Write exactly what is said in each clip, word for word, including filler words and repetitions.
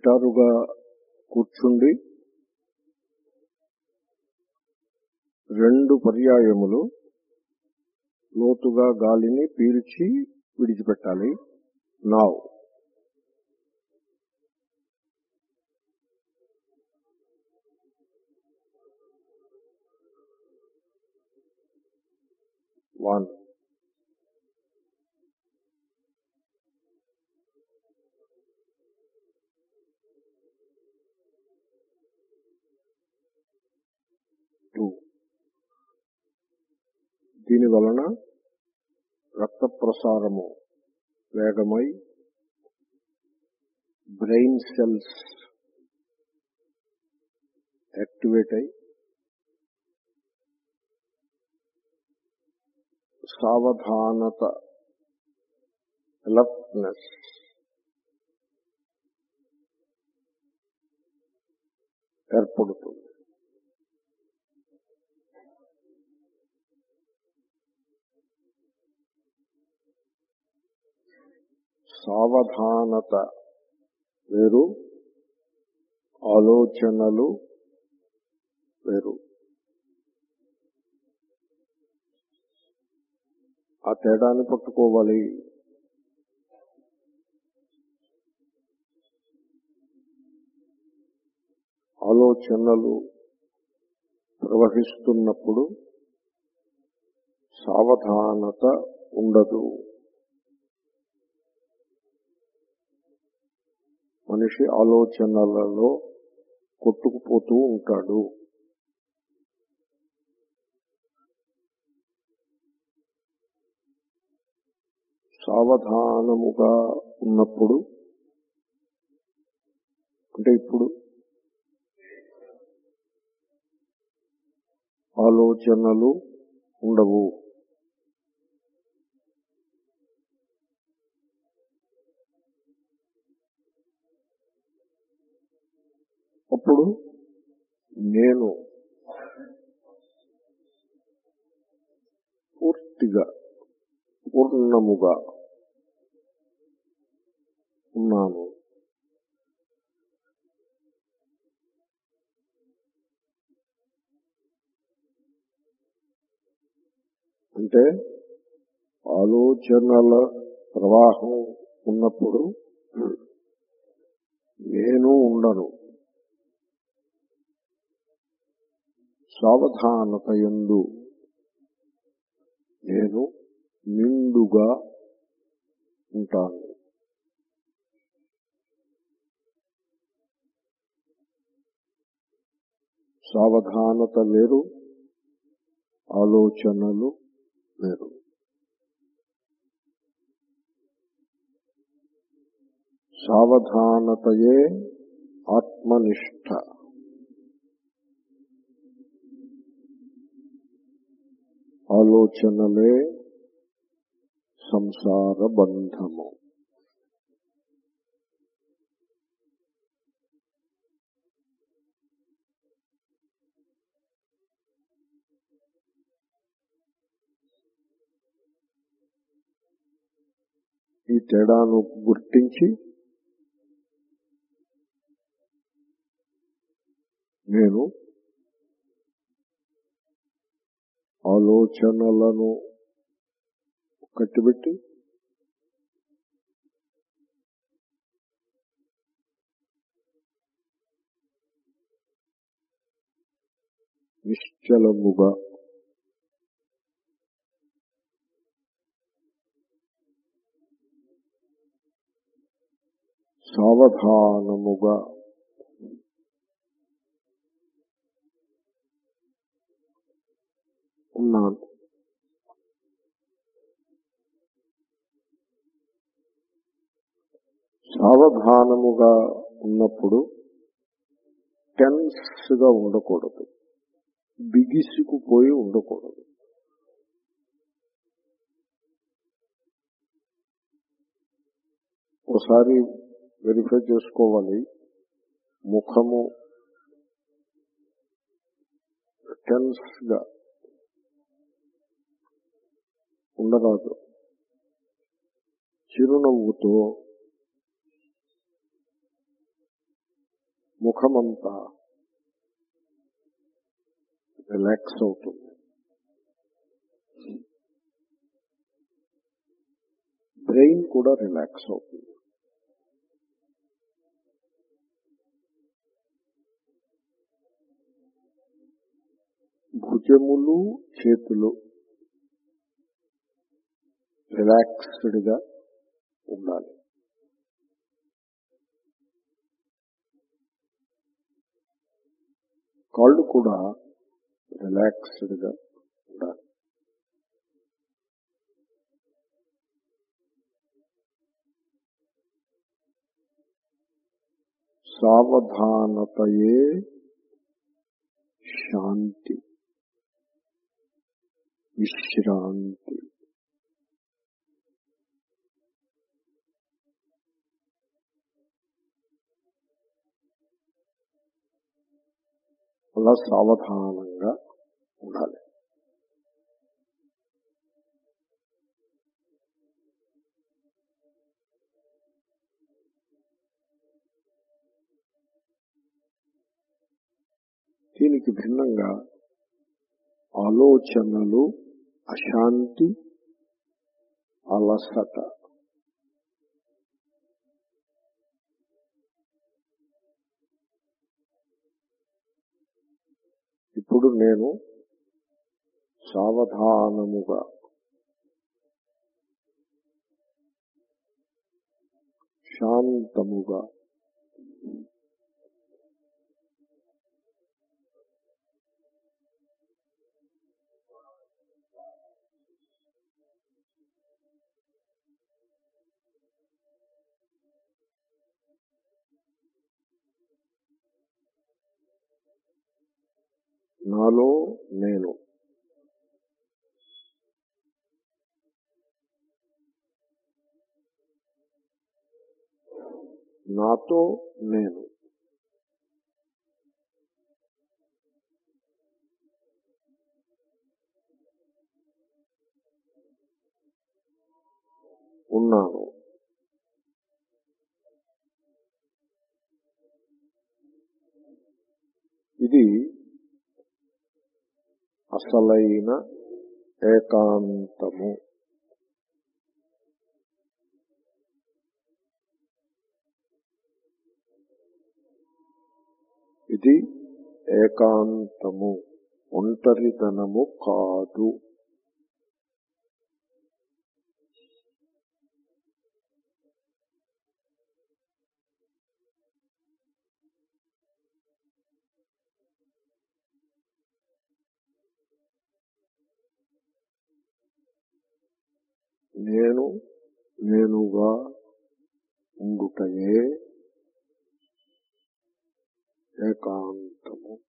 నిటారుగా కూర్చుండి రెండు పర్యాయములు లోతుగా గాలిని పీల్చి విడిచిపెట్టాలి. Now one two. దీని వలన రక్త ప్రసారము వేగమై బ్రెయిన్ సెల్స్ యాక్టివేట్ అయి సావధానత అలర్ట్నెస్ ఏర్పడుతుంది. సావధానత వేరు, ఆలోచనలు వేరు. ఆ తేడాన్ని పట్టుకోవాలి. ఆలోచనలు ప్రవహిస్తున్నప్పుడు సావధానత ఉండదు. మనిషి ఆలోచనలలో కొట్టుకుపోతూ ఉంటాడు. సావధానముగా ఉన్నప్పుడు అంటే ఇప్పుడు ఆలోచనలు ఉండవు. అప్పుడు నేను పూర్తిగా పూర్ణముగా ఉన్నాను. అంటే ఆలోచనల ప్రవాహం ఉన్నప్పుడు నేను ఉండను. సావధానత యందు నేను నిండుగా ఉంటాను. సావధానత వేరు, ఆలోచనలు వేరు. సావధానతయే ఆత్మనిష్ట. ఆలోచనలే సంసార బంధము. ఈ తేడాను గుర్తించి నేను ఆలోచనలను కట్టిబెట్టి నిశ్చలముగా సావధానముగా ఉన్నాను. సావధానముగా ఉన్నప్పుడు టెన్స్ గా ఉండకూడదు, బిగిసికుపోయి ఉండకూడదు. ఒకసారి వెరిఫై చేసుకోవాలి. ముఖము టెన్స్ గా ఉండరాదు. చిరునవ్వుతో ముఖమంతా రిలాక్స్ అవుతుంది. బ్రెయిన్ కూడా రిలాక్స్ అవుతుంది. భుజములు చేతులు రిలాక్స్డ్ గా ఉండాలి. కాళ్ళు కూడా రిలాక్స్డ్ గా ఉండాలి. సావధానతయే శాంతి, విశ్రాంతి. అలా సావధానంగా ఉండాలి. దీనికి భిన్నంగా ఆలోచనలు, అశాంతి, అలసట, ఇప్పుడు నేను సావధానముగా శాంతముగా నాలో నేను నాతో నేను ఉన్నాను. ఇది అసలైన ఏకాంతము. ఇది ఏకాంతము, ఒంటరితనము కాదు. నేను నేనుగా ఉండుటయే ఏకాంతము.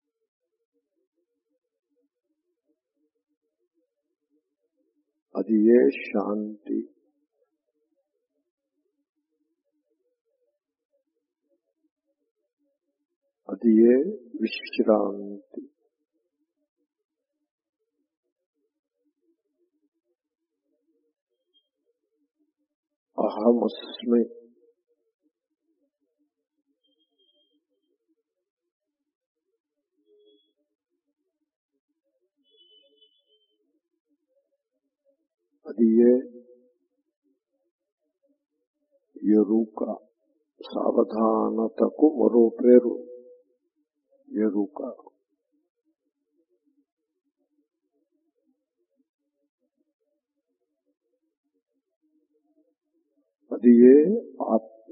అది ఏ శాంతి. అది ఏ విశ్రాంతి. అహమస్మి. అది ఏ ఎరుక. సావధానతకు మరో పేరు ఎరుక. అది ఏ ఆత్మ.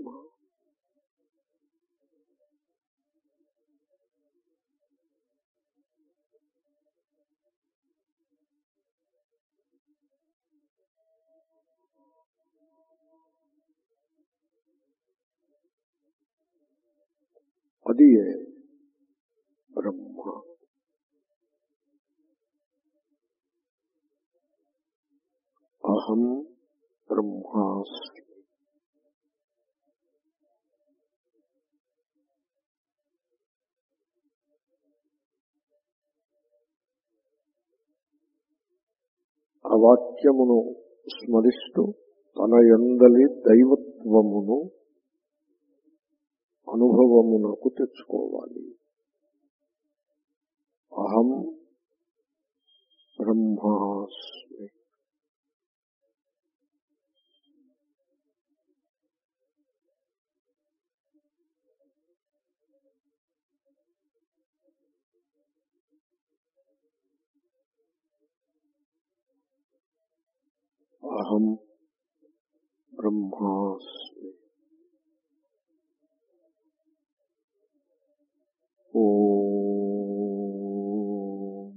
అది ఏ బ్రహ్మ. అహం బ్రహ్మాస్మి. ఆ వాక్యమును స్మరిస్తూ తన యందలి దైవత్వమును అనుభవమునకు తెచ్చుకోవాలి. అహం బ్రహ్మాస్మి. అహం బ్రహ్మాస్మి. ఓం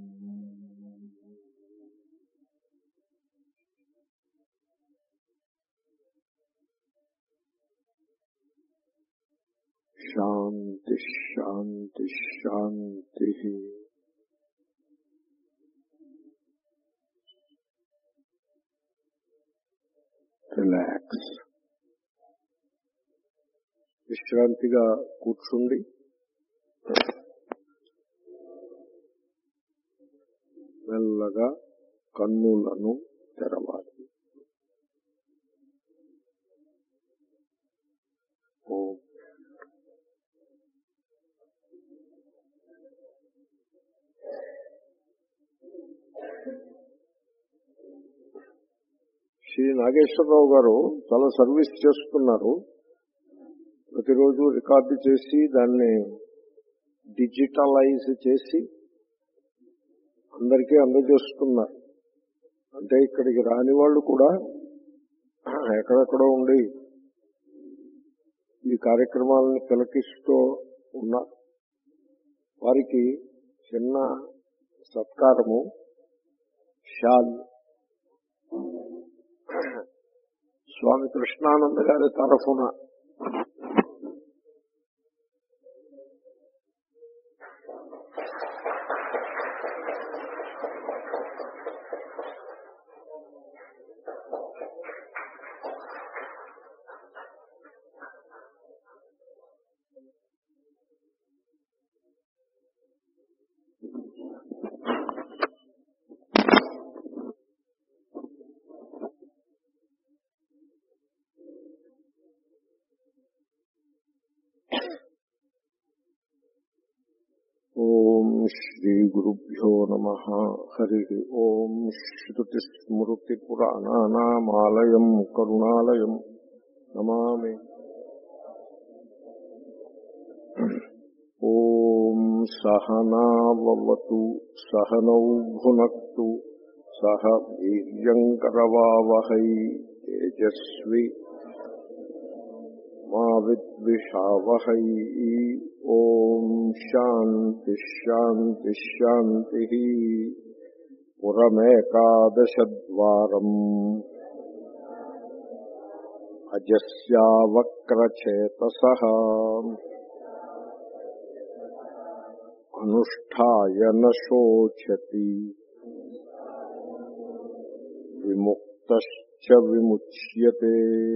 శాంతి శాంతి శాంతి. రిలాక్స్. విశ్రాంతిగా కూర్చుండి మెల్లగా కన్నులను తెరవాలి. ఓం శ్రీ నాగేశ్వరరావు గారు చాలా సర్వీస్ చేస్తున్నారు. ప్రతిరోజు రికార్డు చేసి దాన్ని డిజిటలైజ్ చేసి అందరికీ అందజేస్తున్నారు. అంటే ఇక్కడికి రాని వాళ్ళు కూడా ఎక్కడెక్కడో ఉండి ఈ కార్యక్రమాలను తిలకిస్తూ ఉన్నారు. వారికి చిన్న సత్కారము షాల్ స్వామి కృష్ణానంద గారి తరఫున ఓం శ్రీ గురుభ్యో నమః. హరి ఓం. శ్రుతిస్మృతిపురాణానామాలయం కరుణాలయం నమామి. ఓం సహనావవతు సహనౌ భునక్తు సహ వీర్యంకరవావహై తేజస్వి మా విద్విషావహై. ఓం శాంతి శాంతి శాంతి. పురమేకాదశద్వారం అజస్యావక్రచేతసః అనుష్ఠాయ న శోచతి విముక్తశ్చ విముచ్యతే.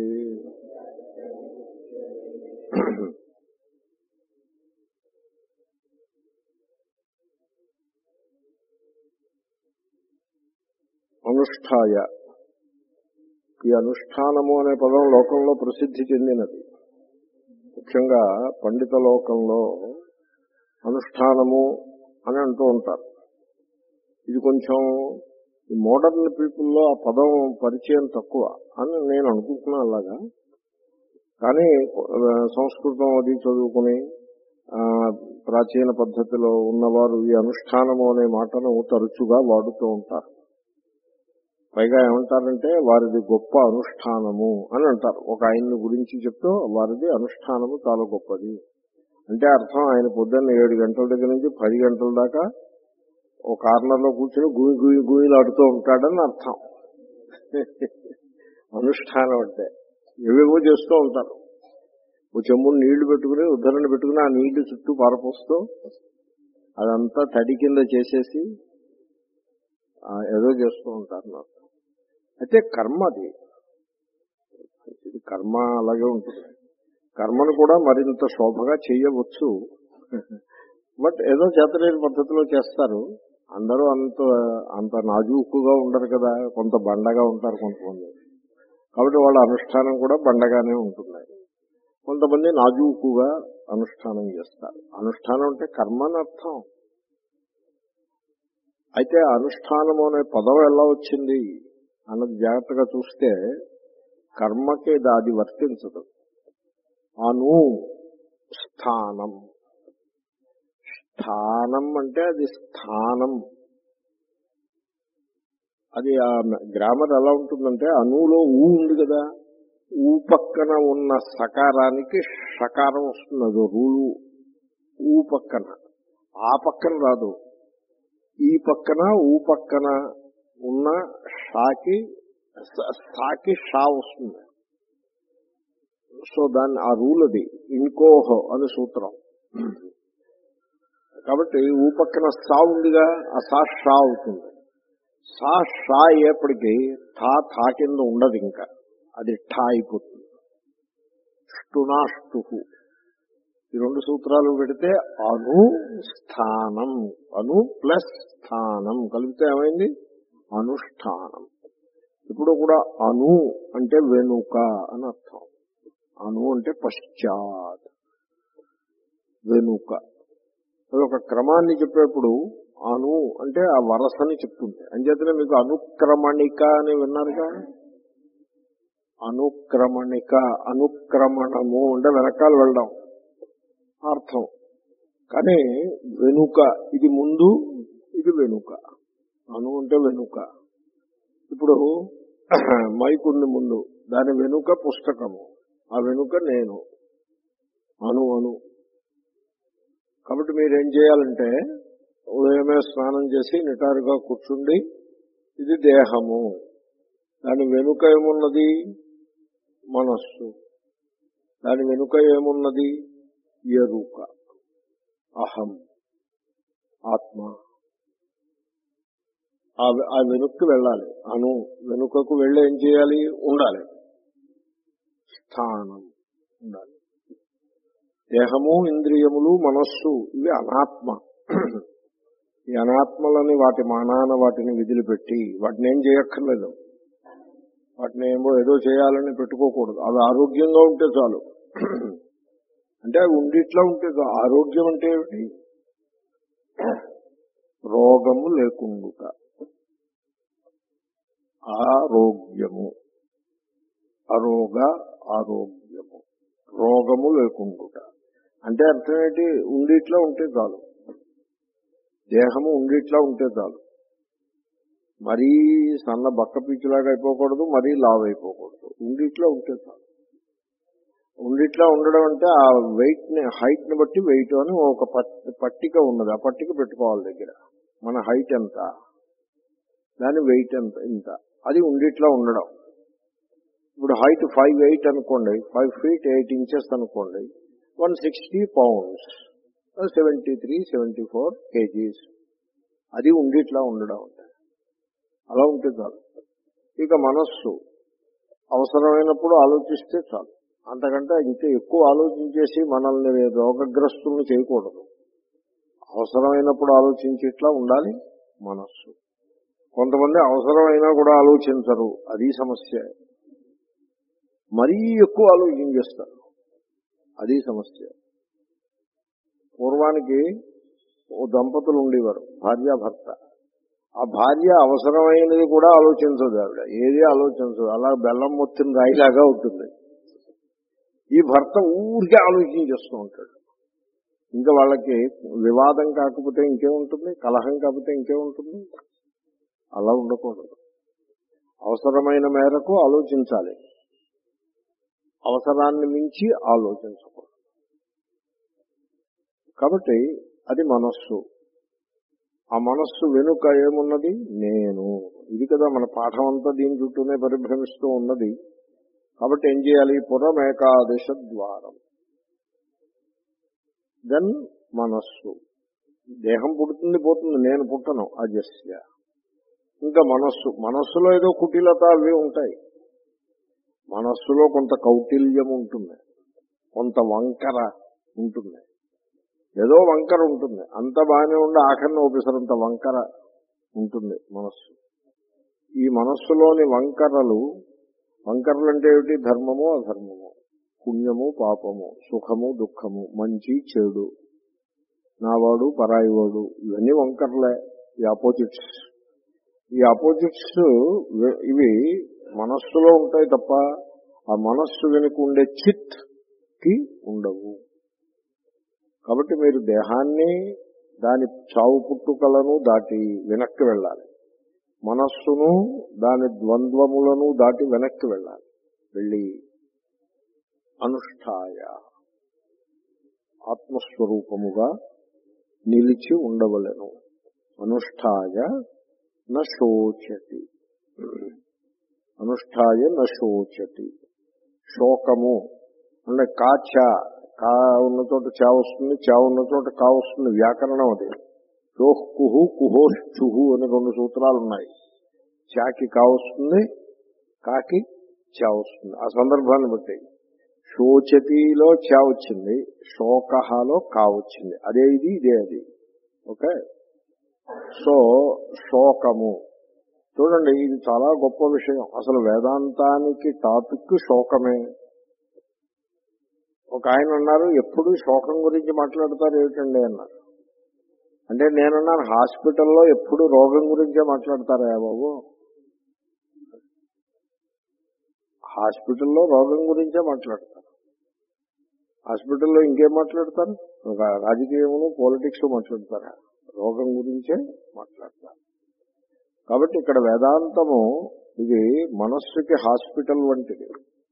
అనుష్ఠాయ. ఈ అనుష్ఠానము అనే పదం లోకంలో ప్రసిద్ధి చెందినది. ముఖ్యంగా పండిత లోకంలో అనుష్ఠానము అని అంటూ ఉంటారు. ఇది కొంచెం ఈ మోడర్న్ పీపుల్లో ఆ పదం పరిచయం తక్కువ అని నేను అనుకుంటున్నాను. అలాగా కానీ సంస్కృతం అది చదువుకుని ప్రాచీన పద్ధతిలో ఉన్నవారు ఈ అనుష్ఠానము అనే మాటను తరచుగా వాడుతూ ఉంటారు. పైగా ఏమంటారంటే వారిది గొప్ప అనుష్ఠానము అని అంటారు. ఒక ఆయన్ని గురించి చెప్తూ వారిది అనుష్ఠానము చాలా గొప్పది అంటే అర్థం ఆయన పొద్దున్న ఏడు గంటల దగ్గర నుంచి పది గంటల దాకా ఒక కార్నర్లో కూర్చొని గుయి గుయి గుయిలాడుతూ ఉంటాడని అర్థం. అనుష్ఠానం అంటే ఏవేవో చేస్తూ ఉంటారు. ఓ చెమ్ముడు నీళ్లు పెట్టుకుని ఉద్ధరణ పెట్టుకుని ఆ నీళ్లు చుట్టూ పారపోస్తూ అదంతా తడి కింద చేసేసి ఏదో చేస్తూ ఉంటారు నాకు. అయితే కర్మ అది ఇది కర్మ అలాగే ఉంటుంది. కర్మను కూడా మరింత శోభగా చేయవచ్చు. బట్ ఏదో చేతలేని పద్ధతిలో చేస్తారు. అందరూ అంత అంత నాజూకుగా ఉండరు కదా, కొంత బండగా ఉంటారు కొంతమంది. కాబట్టి వాళ్ళ అనుష్ఠానం కూడా బండగానే ఉంటుంది. కొంతమంది నాజూకుగా అనుష్ఠానం చేస్తారు. అనుష్ఠానం అంటే కర్మ అని అర్థం. అయితే అనుష్ఠానము అనే పదం ఎలా వచ్చింది అన్నది జాగ్రత్తగా చూస్తే కర్మకి అది వర్తించదు. అను స్థానం, స్థానం అంటే అది స్థానం. అది ఆ గ్రామర్ ఎలా ఉంటుందంటే అనులో ఊ ఉంది కదా, ఊ పక్కన ఉన్న సకారానికి షకారం వస్తుంది. అదో రూలు. ఊ పక్కన, ఆ పక్కన రాదు. ఈ పక్కన ఊ పక్కన ఉన్న షాకి స్థాకి షా వస్తుంది. సో దాన్ని ఆ రూల్ అది ఇంకోహో అని సూత్రం. కాబట్టి ఊ పక్కన సా ఉందిగా, ఆ సా షా అవుతుంది. సా షా అయ్యేప్పటికీ థా థా కింద ఉండదు, ఇంకా అది ఠా అయిపోతుంది. ష్టునాష్టు ఈ రెండు సూత్రాలు పెడితే అను స్థానం, అను ప్లస్ స్థానం కలిపితే ఏమైంది అనుష్ఠానం. ఇప్పుడు కూడా అను అంటే వెనుక అని అర్థం. అను అంటే పశ్చాత్, వెనుక. అది ఒక క్రమాన్ని చెప్పేప్పుడు అను అంటే ఆ వరసని చెప్తుంది. అంచేతనే మీకు అనుక్రమణిక అని విన్నారుగా. అనుక్రమణిక, అనుక్రమణము అంటే వెనకాల వెళ్ళడం అర్థం. కానీ వెనుక, ఇది ముందు, ఇది వెనుక. అను అంటే వెనుక. ఇప్పుడు మైకుంది ముందు, దాని వెనుక పుస్తకము, ఆ వెనుక నేను. అను అను. కాబట్టి మీరేం చేయాలంటే ఉదయమే స్నానం చేసి నిటారుగా కూర్చుండి, ఇది దేహము, దాని వెనుక ఏమున్నది మనస్సు, దాని వెనుక ఏమున్నది ఎరుక, అహం, ఆత్మ. ఆ వెనుక్కి వెళ్ళాలి. అను వెనుకకు వెళ్ళి ఏం చేయాలి, ఉండాలి, స్థానం ఉండాలి. దేహము, ఇంద్రియములు, మనస్సు ఇవి అనాత్మ. ఈ అనాత్మలని వాటి మానాన వాటిని విధులుపెట్టి వాటిని ఏం చేయక్కర్లేదు. వాటిని ఏమో ఏదో చేయాలని పెట్టుకోకూడదు. అవి ఆరోగ్యంగా ఉంటే చాలు. అంటే అవి ఉండిట్లా ఉంటే చాలు. ఆరోగ్యం అంటే ఏమిటి? రోగము లేకుండుట, ఆరోగ్యము. అరోగ ఆరోగ్యము, రోగము లేకుండుట అంటే అర్థం ఏంటి? ఉండిట్లా ఉంటే చాలు. దేహము ఉండిట్లా ఉంటే చాలు. మరీ సన్న బక్క పీచులాగా అయిపోకూడదు, మరీ లావ్ అయిపోకూడదు. ఉండిట్లా ఉంటే చాలు. ఉండిట్లా ఉండడం అంటే ఆ వెయిట్ ని, హైట్ ని బట్టి వెయిట్ అని ఒక పట్టిక ఉన్నది. ఆ పట్టిక పెట్టుకోవాలి దగ్గర. మన హైట్ ఎంత, దాని వెయిట్ ఎంత, ఇంత. అది ఉండిట్లా ఉండడం. ఇప్పుడు హైట్ ఫైవ్ ఎయిట్ అనుకోండి, ఫైవ్ ఫీట్ ఎయిట్ ఇంచెస్ అనుకోండి, one sixty pounds, seventy three seventy four kgs. అది ఉండిట్లా ఉండడం అంటే అలా ఉంటే చాలు. ఇక మనస్సు అవసరమైనప్పుడు ఆలోచిస్తే చాలు. అంతకంటే ఇంకా ఎక్కువ ఆలోచించేసి మనల్ని రోగగ్రస్తుల్ని చేయకూడదు. అవసరమైనప్పుడు ఆలోచించేట్లా ఉండాలి మనస్సు. కొంతమంది అవసరమైనా కూడా ఆలోచించరు, అది సమస్య. మరీ ఎక్కువ ఆలోచించేస్తారు, అది సమస్య. పూర్వానికి ఓ దంపతులు ఉండేవారు, భార్యాభర్త. ఆ భార్య అవసరమైనది కూడా ఆలోచించదు, ఆవిడ ఏది ఆలోచించదు, అలా బెల్లం మొత్తం రాయిలాగా ఉంటుంది. ఈ భర్త ఊరికే ఆలోచించేస్తూ ఉంటాడు. ఇంకా వాళ్ళకి వివాదం కాకపోతే ఇంకేముంటుంది, కలహం కాకపోతే ఇంకేముంటుంది. అలా ఉండకూడదు. అవసరమైన మేరకు ఆలోచించాలి, అవసరాన్ని మించి ఆలోచించకూడదు. కాబట్టి అది మనస్సు. ఆ మనస్సు వెనుక ఏమున్నది? నేను. ఇది కదా మన పాఠం అంతా దీని చుట్టూనే పరిభ్రమిస్తూ ఉన్నది. కాబట్టి ఏం చేయాలి? పురమేకాదశ ద్వారం. దెన్ మనస్సు. దేహం పుడుతుంది పోతుంది, నేను పుట్టను, అజస్య. ఇంకా మనస్సు, మనస్సులో ఏదో కుటిలత అవి ఉంటాయి. మనస్సులో కొంత కౌటిల్యం ఉంటుంది, కొంత వంకర ఉంటుంది, ఏదో వంకర ఉంటుంది. అంత బాగానే ఉండి ఆఖరిని ఓపెసరంత వంకర ఉంటుంది మనస్సు. ఈ మనస్సులోని వంకరలు, వంకరలు అంటే ఏమిటి? ధర్మము అధర్మము, పుణ్యము పాపము, సుఖము దుఃఖము, మంచి చెడు, నావాడు పరాయివాడు, ఇవన్నీ వంకర్లే, ఈ ఆపోజిట్స్. ఈ ఆపోజిట్స్ ఇవి మనస్సులో ఉంటాయి తప్ప ఆ మనస్సు వెనుక ఉండే చిత్ కి ఉండవు. కాబట్టి మీరు దేహాన్ని దాని చావు పుట్టుకలను దాటి వెనక్కి వెళ్ళాలి, మనస్సును దాని ద్వంద్వములను దాటి వెనక్కి వెళ్ళాలి. వెళ్ళి అనుష్ఠాయ ఆత్మస్వరూపముగా నిలిచి ఉండవలెను. అనుష్ఠాయ నశోచతి, అనుష్ఠాయ నశోచతి. శోకము అంటే కాచ, కా ఉన్న చోట చా వస్తుంది, చా ఉన్న చోట కా వస్తుంది, వ్యాకరణం అది. షోహ్ కుహు కుహోషుహు అని రెండు సూత్రాలు ఉన్నాయి. చాకి కా వస్తుంది, కాకి చా వస్తుంది. ఆ సందర్భాన్ని బట్టి శోచతిలో చా వచ్చింది, శోకహలో కా వచ్చింది. అదే ఇది, ఇదే అది. ఓకే. సో శోకము చూడండి, ఇది చాలా గొప్ప విషయం. అసలు వేదాంతానికి టాపిక్ శోకమే. ఒక ఆయన అన్నారు, ఎప్పుడు శోకం గురించి మాట్లాడతారు ఏమిటండి అన్నారు. అంటే నేనన్నాను, హాస్పిటల్లో ఎప్పుడు రోగం గురించే మాట్లాడతారా బాబు? హాస్పిటల్లో రోగం గురించే మాట్లాడతారు. హాస్పిటల్లో ఇంకేం మాట్లాడతారు? రాజకీయమును పాలిటిక్స్ మాట్లాడతారా? రోగం గురించే మాట్లాడతారు. కాబట్టి ఇక్కడ వేదాంతము ఇది మనస్సుకి హాస్పిటల్ వంటిది.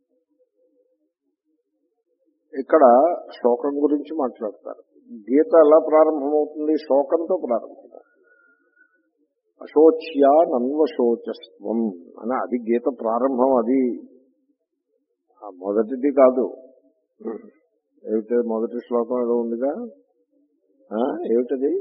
ఇక్కడ శోకం గురించి మాట్లాడతారు. గీత ఎలా ప్రారంభమవుతుంది? శోకంతో ప్రారంభమవుతుంది. అశోచ్యా నన్వశోచస్వం అని అది గీత ప్రారంభం. అది మొదటిది కాదు. ఏమిటి మొదటి శ్లోకం ఏదో ఉందిగా, ఏమిటది?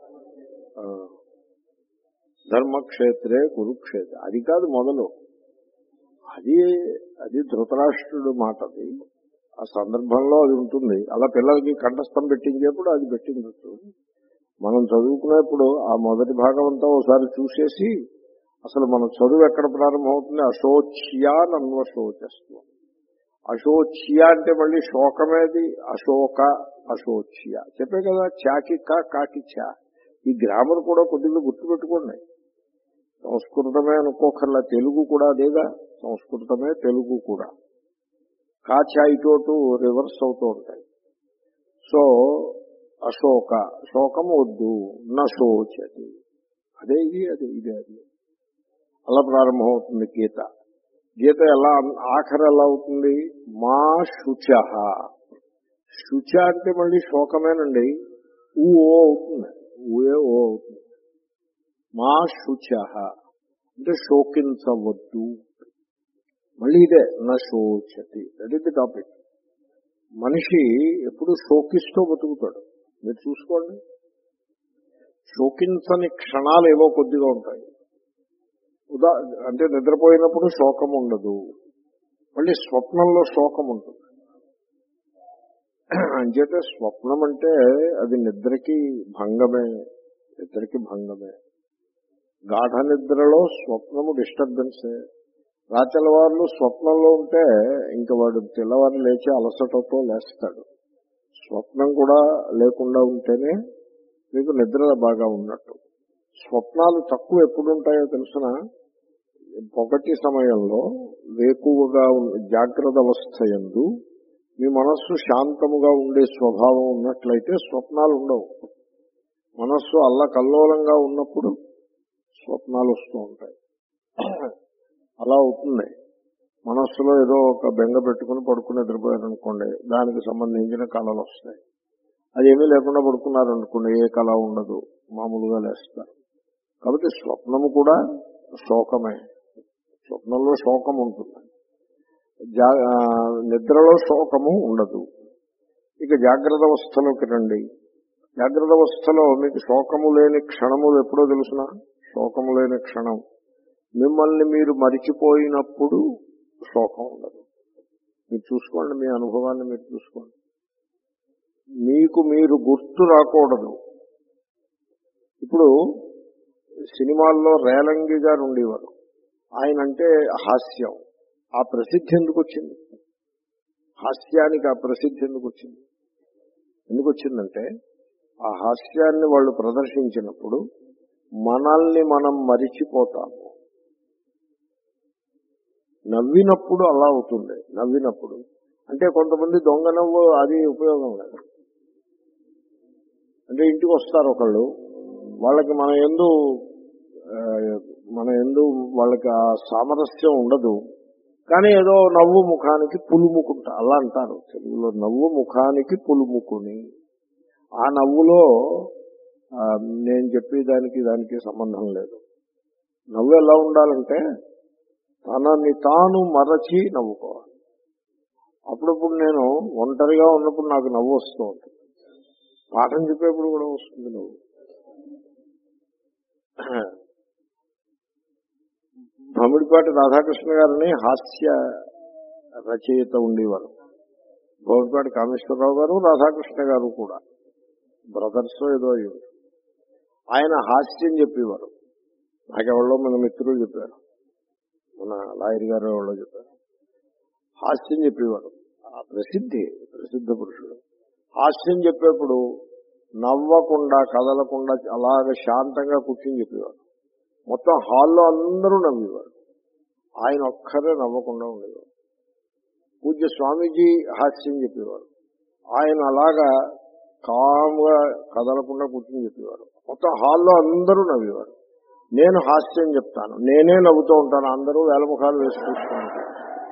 ధర్మక్షేత్రే కురుక్షేత్ర, అది కాదు మొదలు. అది అది ధృతరాష్ట్రుడు మాట. అది ఆ సందర్భంలో అది ఉంటుంది. అలా పిల్లలకి కంఠస్థం పెట్టించేప్పుడు అది పెట్టించచ్చు. మనం చదువుకునేప్పుడు ఆ మొదటి భాగం అంతా ఒకసారి చూసేసి అసలు మన చదువు ఎక్కడ ప్రారంభమవుతుంది? అశోచ్యా నన్వశోచస్వం. అశోచ్య అంటే మళ్ళీ శోకమేది, అశోక అశోచ్య చెప్పే కదా. చాకి కా, కాకి చా. ఈ గ్రామర్ కూడా కొద్దిగా గుర్తుపెట్టుకోండి. సంస్కృతమే అనుకోకర్లా, తెలుగు కూడా అదేగా. సంస్కృతమే తెలుగు కూడా. కాచా ఇటోటు రివర్స్ అవుతూ ఉంటాయి. సో అశోక, శోకము వద్దు. నశోచతి, అదే ఇది, అదే ఇదే అది. అలా ప్రారంభమవుతుంది గీత. గీత ఎలా ఆఖరి ఎలా అవుతుంది? మా శుచ. శుచ అంటే మళ్ళీ శోకమేనండి. ఊ ఓ అవుతుంది, ఊఏ ఓ అవుతుంది. మా శుచ అంటే శోకించవద్దు. మళ్ళీ ఇదే నశోచతి. That is the topic. మనిషి ఎప్పుడు శోకిస్తూ బతుకుతాడు. మీరు చూసుకోండి, శోకించని క్షణాలు ఏవో కొద్దిగా ఉంటాయి. ఉదా అంటే నిద్రపోయినప్పుడు శోకం ఉండదు, మళ్ళీ స్వప్నంలో శోకం ఉంటుంది. అంచేతే స్వప్నం అంటే అది నిద్రకి భంగమే, నిద్రకి భంగమే. గాఢ నిద్రలో స్వప్నము డిస్టర్బెన్సే. రాత్రివాళ్ళు స్వప్నంలో ఉంటే ఇంకా వాడు తెల్లవారు లేచి అలసటతో లేస్తాడు. స్వప్నం కూడా లేకుండా ఉంటేనే మీకు నిద్ర బాగా ఉన్నట్టు. స్వప్నాలు తక్కువ ఎప్పుడు ఉంటాయో తెలుసిన, పొగటి సమయంలో వేకువగా జాగ్రత్త అవస్థ యందు మీ మనస్సు శాంతముగా ఉండే స్వభావం ఉన్నట్లయితే స్వప్నాలు ఉండవు. మనస్సు అల్లకల్లోలంగా ఉన్నప్పుడు స్వప్నాలు వస్తూ ఉంటాయి. అలా అవుతుంది. మనస్సులో ఏదో ఒక బెంగ పెట్టుకుని పడుకుని నిద్రపోయారనుకోండి, దానికి సంబంధించిన కళలు వస్తాయి. అదేమీ లేకుండా పడుకున్నారనుకోండి, ఏ కళ ఉండదు, మామూలుగా లేస్తారు. కాబట్టి స్వప్నము కూడా శోకమే. స్వప్నంలో శోకం ఉంటుంది, నిద్రలో శోకము ఉండదు. ఇక జాగ్రత్త అవస్థలోకి రండి. జాగ్రత్త అవస్థలో మీకు శోకము లేని క్షణములు ఎప్పుడో తెలుసిన? శోకము లేని క్షణం మిమ్మల్ని మీరు మరిచిపోయినప్పుడు శోకం ఉండదు. మీరు చూసుకోండి, మీ అనుభవాన్ని మీరు చూసుకోండి. మీకు మీరు గుర్తు రాకూడదు. ఇప్పుడు సినిమాల్లో రేలంగి గారు ఉండేవారు. ఆయన అంటే హాస్యం. ఆ ప్రసిద్ధి ఎందుకు వచ్చింది? హాస్యానికి ఆ ప్రసిద్ధి ఎందుకు వచ్చింది? ఎందుకు వచ్చిందంటే ఆ హాస్యాన్ని వాళ్ళు ప్రదర్శించినప్పుడు మనల్ని మనం మరిచిపోతాము. నవ్వినప్పుడు అలా అవుతుంది. నవ్వినప్పుడు అంటే కొంతమంది దొంగ నవ్వు, అది ఉపయోగం లేదు. అంటే ఇంటికి వస్తారు ఒకళ్ళు, వాళ్ళకి మన యందు మన యందు వాళ్ళకి ఆ సామరస్యం ఉండదు, కానీ ఏదో నవ్వు ముఖానికి పులుముకుంటా, అలా అంటారు తెలుగులో, నవ్వు ముఖానికి పులుముకుని. ఆ నవ్వులో నేను చెప్పేదానికి దానికి సంబంధం లేదు. నవ్వు ఎలా ఉండాలంటే తనని తాను మరచి నవ్వుకోవాలి. అప్పుడప్పుడు నేను ఒంటరిగా ఉన్నప్పుడు నాకు నవ్వు వస్తూ ఉంటుంది, పాఠం చెప్పేప్పుడు కూడా వస్తుంది నవ్వు. భమిడిపాటి రాధాకృష్ణ గారిని హాస్య రచయిత ఉండేవారు. భమిడిపాటి కామేశ్వరరావు గారు, రాధాకృష్ణ గారు కూడా బ్రదర్స్ ఏదో అయ్యారు. ఆయన హాస్యం చెప్పేవారు. నాకెవరో మన మిత్రులు చెప్పారు, మన లాయర్ గారు ఎవరో చెప్పారు. హాస్యం చెప్పేవారు. ఆ ప్రసిద్ధి ప్రసిద్ధ పురుషుడు. హాస్యం చెప్పేప్పుడు నవ్వకుండా కదలకుండా అలాగే శాంతంగా కూర్చొని చెప్పేవారు. మొత్తం హాల్లో అందరూ నవ్వేవారు, ఆయన ఒక్కరే నవ్వకుండా ఉండేవారు. పూజ్య స్వామీజీ హాస్యం చెప్పేవారు, ఆయన అలాగా కామ్గా కదలకుండా కూర్చొని చెప్పేవారు. మొత్తం హాల్లో అందరూ నవ్వేవారు. నేను హాస్యం చెప్తాను, నేనే నవ్వుతూ ఉంటాను, అందరూ వేలముఖాలు వేసి చూస్తూ ఉంటారు.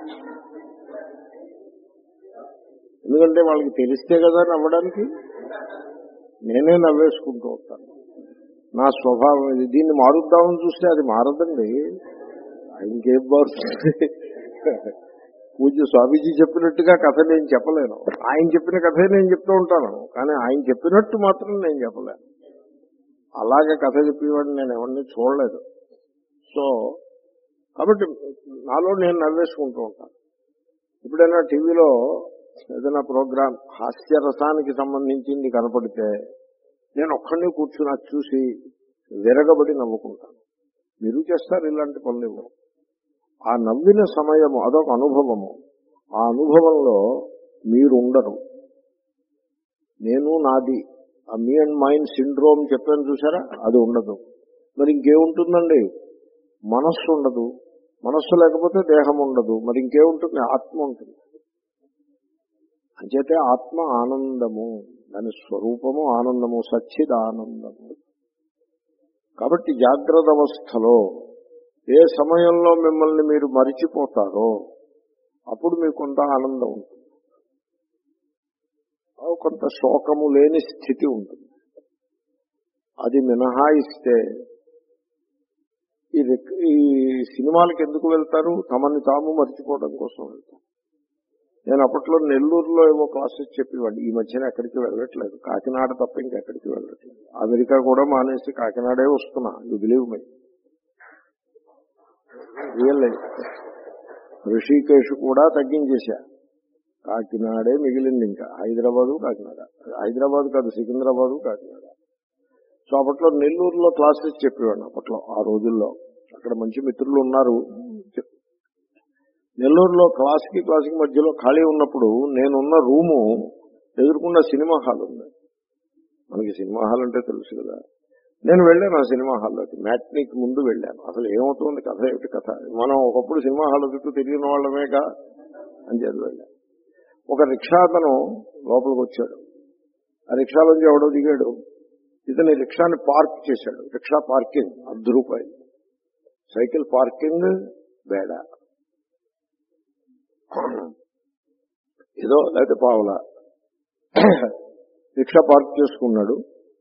ఎందుకంటే వాళ్ళకి తెలిస్తే కదా నవ్వడానికి, నేనే నవ్వేసుకుంటూ ఉంటాను. నా స్వభావం ఇది. దీన్ని మారుద్దామని చూస్తే అది మారదండి, ఇంకేం మారుతుంది? పూజ్య స్వామీజీ చెప్పినట్టుగా కథ నేను చెప్పలేను. ఆయన చెప్పిన కథే నేను చెప్తూ ఉంటాను, కానీ ఆయన చెప్పినట్టు మాత్రం నేను చెప్పలేను. అలాగే కథ చెప్పేవాడిని నేను ఎవరిని చూడలేదు. సో కాబట్టి నాలో నేను నవ్వేసుకుంటూ ఉంటాను. ఎప్పుడైనా టీవీలో ఏదైనా ప్రోగ్రాం హాస్యరసానికి సంబంధించింది కనపడితే నేను ఒక్కడిని కూర్చుని అది చూసి విరగబడి నవ్వుకుంటాను. మీరు చేస్తారు ఇలాంటి పనులేమో. ఆ నవ్విన సమయము అదొక అనుభవము. ఆ అనుభవంలో మీరు ఉండరు. నేను నాది, ఆ మీ అండ్ మైండ్ సిండ్రోమ్ చెప్పాను చూసారా, అది ఉండదు. మరి ఇంకేముంటుందండి? మనస్సు ఉండదు. మనస్సు లేకపోతే దేహం ఉండదు. మరి ఇంకేముంటుంది? ఆత్మ ఉంటుంది. అంచేతే ఆత్మ ఆనందము, దాని స్వరూపము ఆనందము, సచ్చిద్ ఆనందము. కాబట్టి జాగ్రత్త అవస్థలో ఏ సమయంలో మిమ్మల్ని మీరు మరిచిపోతారో అప్పుడు మీకు కొంత ఆనందం ఉంటుంది, కొంత శోకము లేని స్థితి ఉంటుంది. అది మినహాయిస్తే ఈ ఈ సినిమాలకు ఎందుకు వెళ్తారు? తమని తాము మర్చిపోవడం కోసం వెళ్తారు. నేను అప్పట్లో నెల్లూరులో ఏవో క్లాసెస్ చెప్పేవాడిని. ఈ మధ్యన ఎక్కడికి వెళ్ళట్లేదు, కాకినాడ తప్ప ఇంకెక్కడికి వెళ్ళట్లేదు. అమెరికా కూడా మానేసి కాకినాడే వస్తున్నా. You believe my, real life. Rishikesh కూడా తగ్గించేశా, కాకినాడే మిగిలింది. ఇంకా హైదరాబాదు కాకినాడ, హైదరాబాద్ కాదు సికింద్రాబాదు కాకినాడ. సో అప్పట్లో నెల్లూరులో క్లాసెస్ చెప్పేవాడిని. అప్పట్లో ఆ రోజుల్లో అక్కడ మంచి మిత్రులు ఉన్నారు. నెల్లూరులో క్లాస్కి క్లాస్కి మధ్యలో ఖాళీ ఉన్నప్పుడు నేనున్న రూము ఎదురుకుండా సినిమా హాల్ ఉంది. మనకి సినిమా హాల్ అంటే తెలుసు కదా. నేను వెళ్ళాను ఆ సినిమా హాల్లోకి. మ్యాట్నీకి ముందు వెళ్ళాను. అసలు ఏమవుతుంది కథ, ఏమిటి కథ, మనం ఒకప్పుడు సినిమా హాల్ చుట్టూ తిరిగిన వాళ్ళమేగా అని చెప్పి వెళ్ళాను. ఒక రిక్షా అతను లోపలికి వచ్చాడు. ఆ రిక్షాలోంచి ఎవడో దిగాడు. ఇతని రిక్షాని పార్క్ చేశాడు. రిక్షా పార్కింగ్ అర్ధ రూపాయలు, సైకిల్ పార్కింగ్ బేడ, ఏదో లేకపోతే పావులా. రిక్షా పార్క్ చేసుకున్నాడు,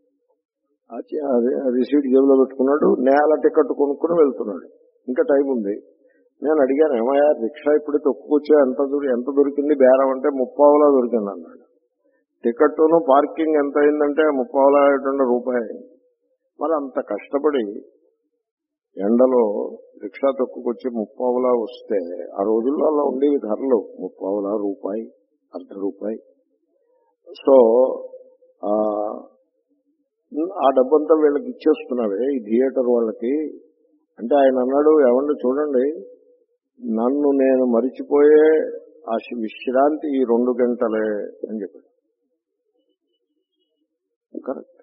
రిసీట్ జేబులో పెట్టుకున్నాడు, నేల టికెట్ కొనుక్కుని వెళ్తున్నాడు. ఇంకా టైం ఉంది. నేను అడిగాను, ఏమయ్యా రిక్షా ఇప్పుడు తొక్కుకొచ్చా, ఎంత ఎంత దొరికింది బేరం అంటే ముప్పావులా దొరికింది అన్నాడు. టికెట్ను పార్కింగ్ ఎంత అయిందంటే ముప్పావులా రెండు రూపాయి. మరి అంత కష్టపడి ఎండలో రిక్షా తొక్కుకొచ్చి ముప్పావులా వస్తే ఆ రోజుల్లో అలా ఉండేవి ధరలు, ముప్పావులా రూపాయి, అర్ధ రూపాయి. సో ఆ డబ్బంతా వీళ్ళకి ఇచ్చేస్తున్నావే ఈ థియేటర్ వాళ్ళకి అంటే ఆయన అన్నాడు, ఏమన్నా చూడండి, నన్ను నేను మరిచిపోయే ఆ విశ్రాంతి ఈ రెండు గంటలే అని చెప్పాడు. కరెక్ట్.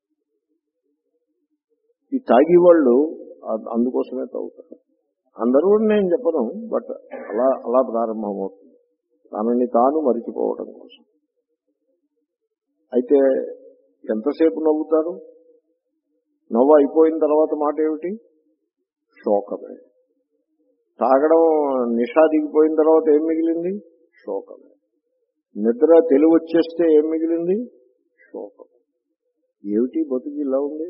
ఈ తాగి వాళ్ళు అందుకోసమే తాగుతారు. అందరూ నేను చెప్పను, బట్ అలా అలా ప్రారంభమవుతుంది, తనని తాను మరిచిపోవడం కోసం. అయితే ఎంతసేపు నవ్వుతారు? నవ్వు అయిపోయిన తర్వాత మాట ఏమిటి? శోకమే. తాగడం నిషా దిగిపోయిన తర్వాత ఏం మిగిలింది? శోకమే. నిద్ర తెలివి వచ్చేస్తే ఏం మిగిలింది? శోకం. ఏమిటి బతుకు ఇలా ఉంది?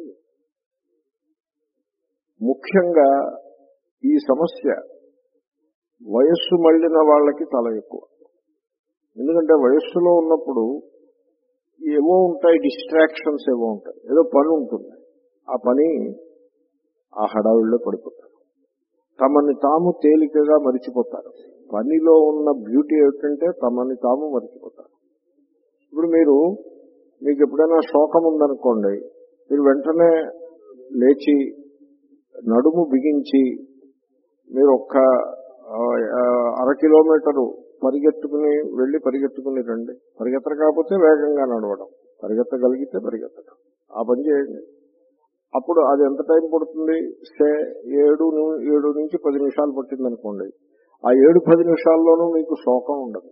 ముఖ్యంగా ఈ సమస్య వయస్సు మళ్ళిన వాళ్ళకి చాలా ఎక్కువ. ఎందుకంటే వయస్సులో ఉన్నప్పుడు ఏవో ఉంటాయి, డిస్ట్రాక్షన్స్ ఏవో ఉంటాయి, ఏదో పని ఉంటుంది, ఆ పని ఆ హడావిడిలో పడిపోతారు, తమని తాము తేలికగా మరిచిపోతారు. పనిలో ఉన్న బ్యూటీ ఏమిటంటే తమని తాము మరిచిపోతారు. ఇప్పుడు మీరు మీకు ఎప్పుడైనా శోకం ఉందనుకోండి, మీరు వెంటనే లేచి నడుము బిగించి మీరు ఒక్క అర కిలోమీటరు పరిగెత్తుకుని వెళ్ళి పరిగెత్తుకుని రండి. పరిగెత్తరు కాకపోతే వేగంగా నడవడం, పరిగెత్తగలిగితే పరిగెత్తడం, ఆ పని చేయండి. అప్పుడు అది ఎంత టైం పడుతుంది? సే ఏడు ఏడు నుంచి పది నిమిషాలు పట్టింది అనుకోండి. ఆ ఏడు పది నిమిషాల్లోనూ మీకు శోకం ఉండదు.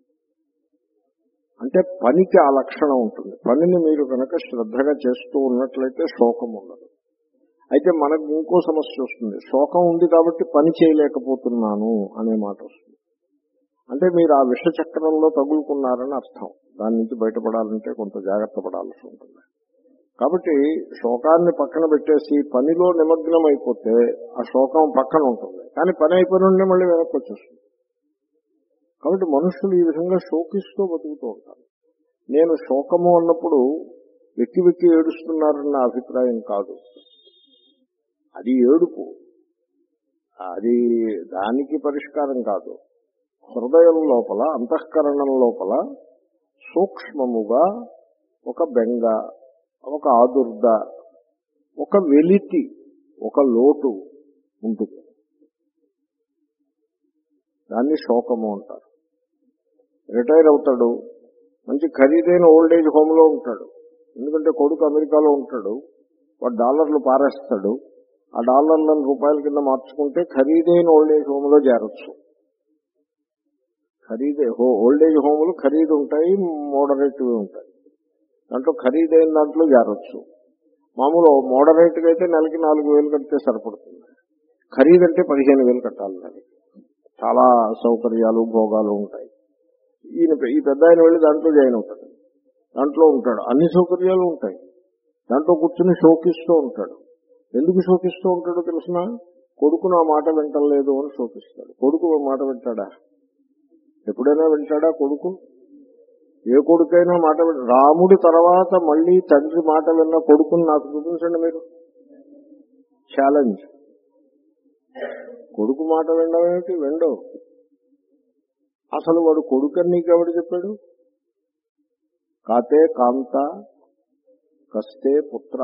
అంటే పనికి ఆ లక్షణం ఉంటుంది. పనిని మీరు కనుక శ్రద్ధగా చేస్తూ ఉన్నట్లయితే శోకం ఉండదు. అయితే మనకు ఇంకో సమస్య వస్తుంది. శోకం ఉంది కాబట్టి పని చేయలేకపోతున్నాను అనే మాట వస్తుంది. అంటే మీరు ఆ విష చక్రంలో తగులుకున్నారని అర్థం. దాని నుంచి బయటపడాలంటే కొంత జాగ్రత్త పడాల్సి ఉంటుంది. కాబట్టి శోకాన్ని పక్కన పెట్టేసి పనిలో నిమగ్నం అయిపోతే ఆ శోకం పక్కన ఉంటుంది, కానీ పని అయిపోయిన మళ్ళీ వెనక్కి వచ్చేస్తుంది. కాబట్టి మనుషులు ఈ విధంగా శోకిస్తూ బతుకుతూ ఉంటారు. నేను శోకము అన్నప్పుడు వెక్కి వెక్కి ఏడుస్తున్నారన్న అభిప్రాయం కాదు. అది ఏడుపు, అది దానికి పరిష్కారం కాదు. హృదయం లోపల, అంతఃకరణం లోపల సూక్ష్మముగా ఒక బెంగ, ఒక ఆదుర్ద, ఒక వెలితి, ఒక లోటు ఉంటుంది. దాన్ని శోకము అంటారు. రిటైర్ అవుతాడు, మంచి ఖరీదైన ఓల్డ్ ఏజ్ హోమ్ లో ఉంటాడు. ఎందుకంటే కొడుకు అమెరికాలో ఉంటాడు, వాడు డాలర్లు పారేస్తాడు. ఆ డాలర్లను రూపాయల కింద మార్చుకుంటే ఖరీదైన ఓల్డ్ ఏజ్ హోమ్ లో చేరొచ్చు. ఖరీదే ఓల్డ్ ఏజ్ హోములు ఖరీదు ఉంటాయి, మోడరేటివ్ ఉంటాయి. దాంట్లో ఖరీదైన దాంట్లో చేరొచ్చు. మామూలు మోడరేట్ గా అయితే నెలకి నాలుగు వేలు కడితే సరిపడుతుంది. ఖరీదంటే పదిహేను వేలు కట్టాలి. నెలకి చాలా సౌకర్యాలు భోగాలు ఉంటాయి. ఈయన ఈ పెద్ద ఆయన వెళ్ళి దాంట్లో జాయిన్ అవుతాడు, దాంట్లో ఉంటాడు, అన్ని సౌకర్యాలు ఉంటాయి. దాంట్లో కూర్చుని శోకిస్తూ ఉంటాడు. ఎందుకు శోకిస్తూ ఉంటాడో తెలుసిన? కొడుకు నా మాట వింటలేదు అని శోకిస్తాడు. కొడుకు మాట వింటాడా? ఎప్పుడైనా వింటాడా కొడుకు? ఏ కొడుకైనా మాట వింట రాముడి తర్వాత మళ్ళీ తండ్రి మాట విన్న కొడుకుని నాకు చూపించండి మీరు. ఛాలెంజ్. కొడుకు మాట వినడమేమిటి? విండో. అసలు వాడు కొడుకని నీకెవడు చెప్పాడు? కాతే కాంత కస్తే పుత్ర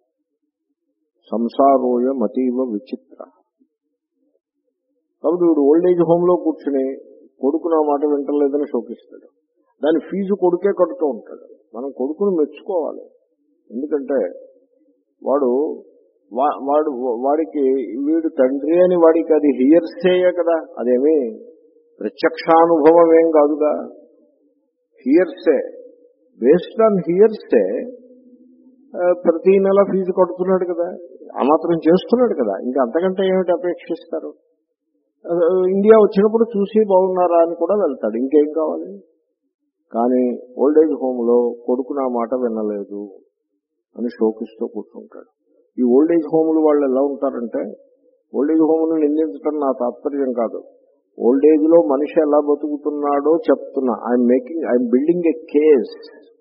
సంసారోయ మతీవ విచిత్ర. కాబట్టి వీడు ఓల్డ్ ఏజ్ హోమ్ లో కూర్చుని కొడుకు నా మాట వింటలేదని శోకిస్తాడు. దాని ఫీజు కొడుకే కడుతూ ఉంటాడు. మనం కొడుకును మెచ్చుకోవాలి. ఎందుకంటే వాడు వాడు వాడికి వీడు తండ్రి అని వాడికి అది హియర్సేయే కదా, అదేమీ ప్రత్యక్షానుభవం ఏం కాదుగా. హియర్సే, బేస్డ్ ఆన్ హియర్సే ప్రతి నెల ఫీజు కడుతున్నాడు కదా, ఆ మాత్రం చేస్తున్నాడు కదా. ఇంకా అంతకంటే ఏమిటి అపేక్షిస్తారు? ఇండియా వచ్చినప్పుడు చూసి బాగున్నారా అని కూడా వెళ్తాడు, ఇంకేం కావాలి. కానీ ఓల్డ్ ఏజ్ హోమ్ లో కొడుకు నా మాట వినలేదు అని శోకిస్తూ కూర్చుంటాడు. ఈ ఓల్డ్ ఏజ్ హోములు వాళ్ళు ఎలా ఉంటారంటే, ఓల్డ్ ఏజ్ హోములు నిందించడం నా తాత్పర్యం కాదు. ఓల్డ్ ఏజ్ లో మనిషి ఎలా బతుకుతున్నాడో చెప్తున్నా. I'm making I'm building a case,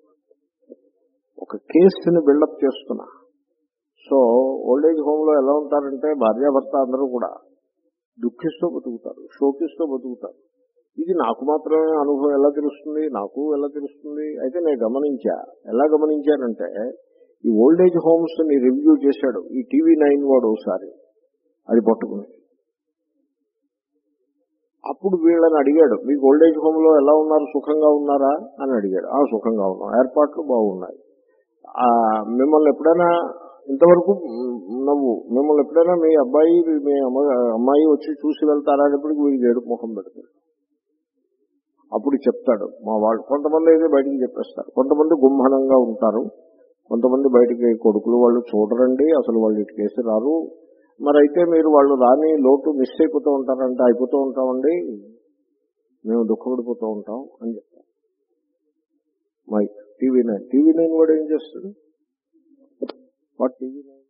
ఒక కేసుని బిల్డప్ చేస్తున్నా. సో ఓల్డ్ ఏజ్ హోమ్ లో ఎలా ఉంటారంటే భార్యాభర్త అందరూ కూడా దుఃఖిస్తూ బతుకుతారు, శోకిస్తూ బతుకుతారు. ఇది నాకు మాత్రమే అనుభవం ఎలా తెలుస్తుంది? నాకు ఎలా తెలుస్తుంది? అయితే నేను గమనించా. ఎలా గమనించానంటే, ఈ ఓల్డ్ ఏజ్ హోమ్స్ ని రివ్యూ చేశాడు ఈ టీవీ నైన్ వాడు ఒకసారి, అది పట్టుకుని. ఆ అప్పుడు వీళ్ళని అడిగాడు, మీకు ఓల్డేజ్ హోమ్ లో ఎలా ఉన్నారు, సుఖంగా ఉన్నారా అని అడిగాడు. ఆ సుఖంగా ఉన్నాం, ఏర్పాట్లు బాగున్నాయి. ఆ మిమ్మల్ని ఎప్పుడైనా ఇంతవరకు నవ్వు మిమ్మల్ని ఎప్పుడైనా మీ అబ్బాయి మీ అమ్మ అమ్మాయి వచ్చి చూసి వెళ్తారా అనేప్పటికీ వీడికి ఏడుపు ముఖం పెడతాడు. అప్పుడు చెప్తాడు మా వాళ్ళు. కొంతమంది అయితే బయటికి చెప్పేస్తారు, కొంతమంది గుంభనంగా ఉంటారు, కొంతమంది బయటికి కొడుకులు వాళ్ళు చూడరండి, అసలు వాళ్ళు ఇటు కేసి రారు. మరి అయితే మీరు వాళ్ళు రాని లోటు మిస్ అయిపోతూ ఉంటారంటే అయిపోతూ ఉంటామండి, మేము దుఃఖపడిపోతూ ఉంటాం అని చెప్తారు. Mic TV nine TV nine వాడు ఏం చేస్తాడు? వాట్ టీవీ నైన్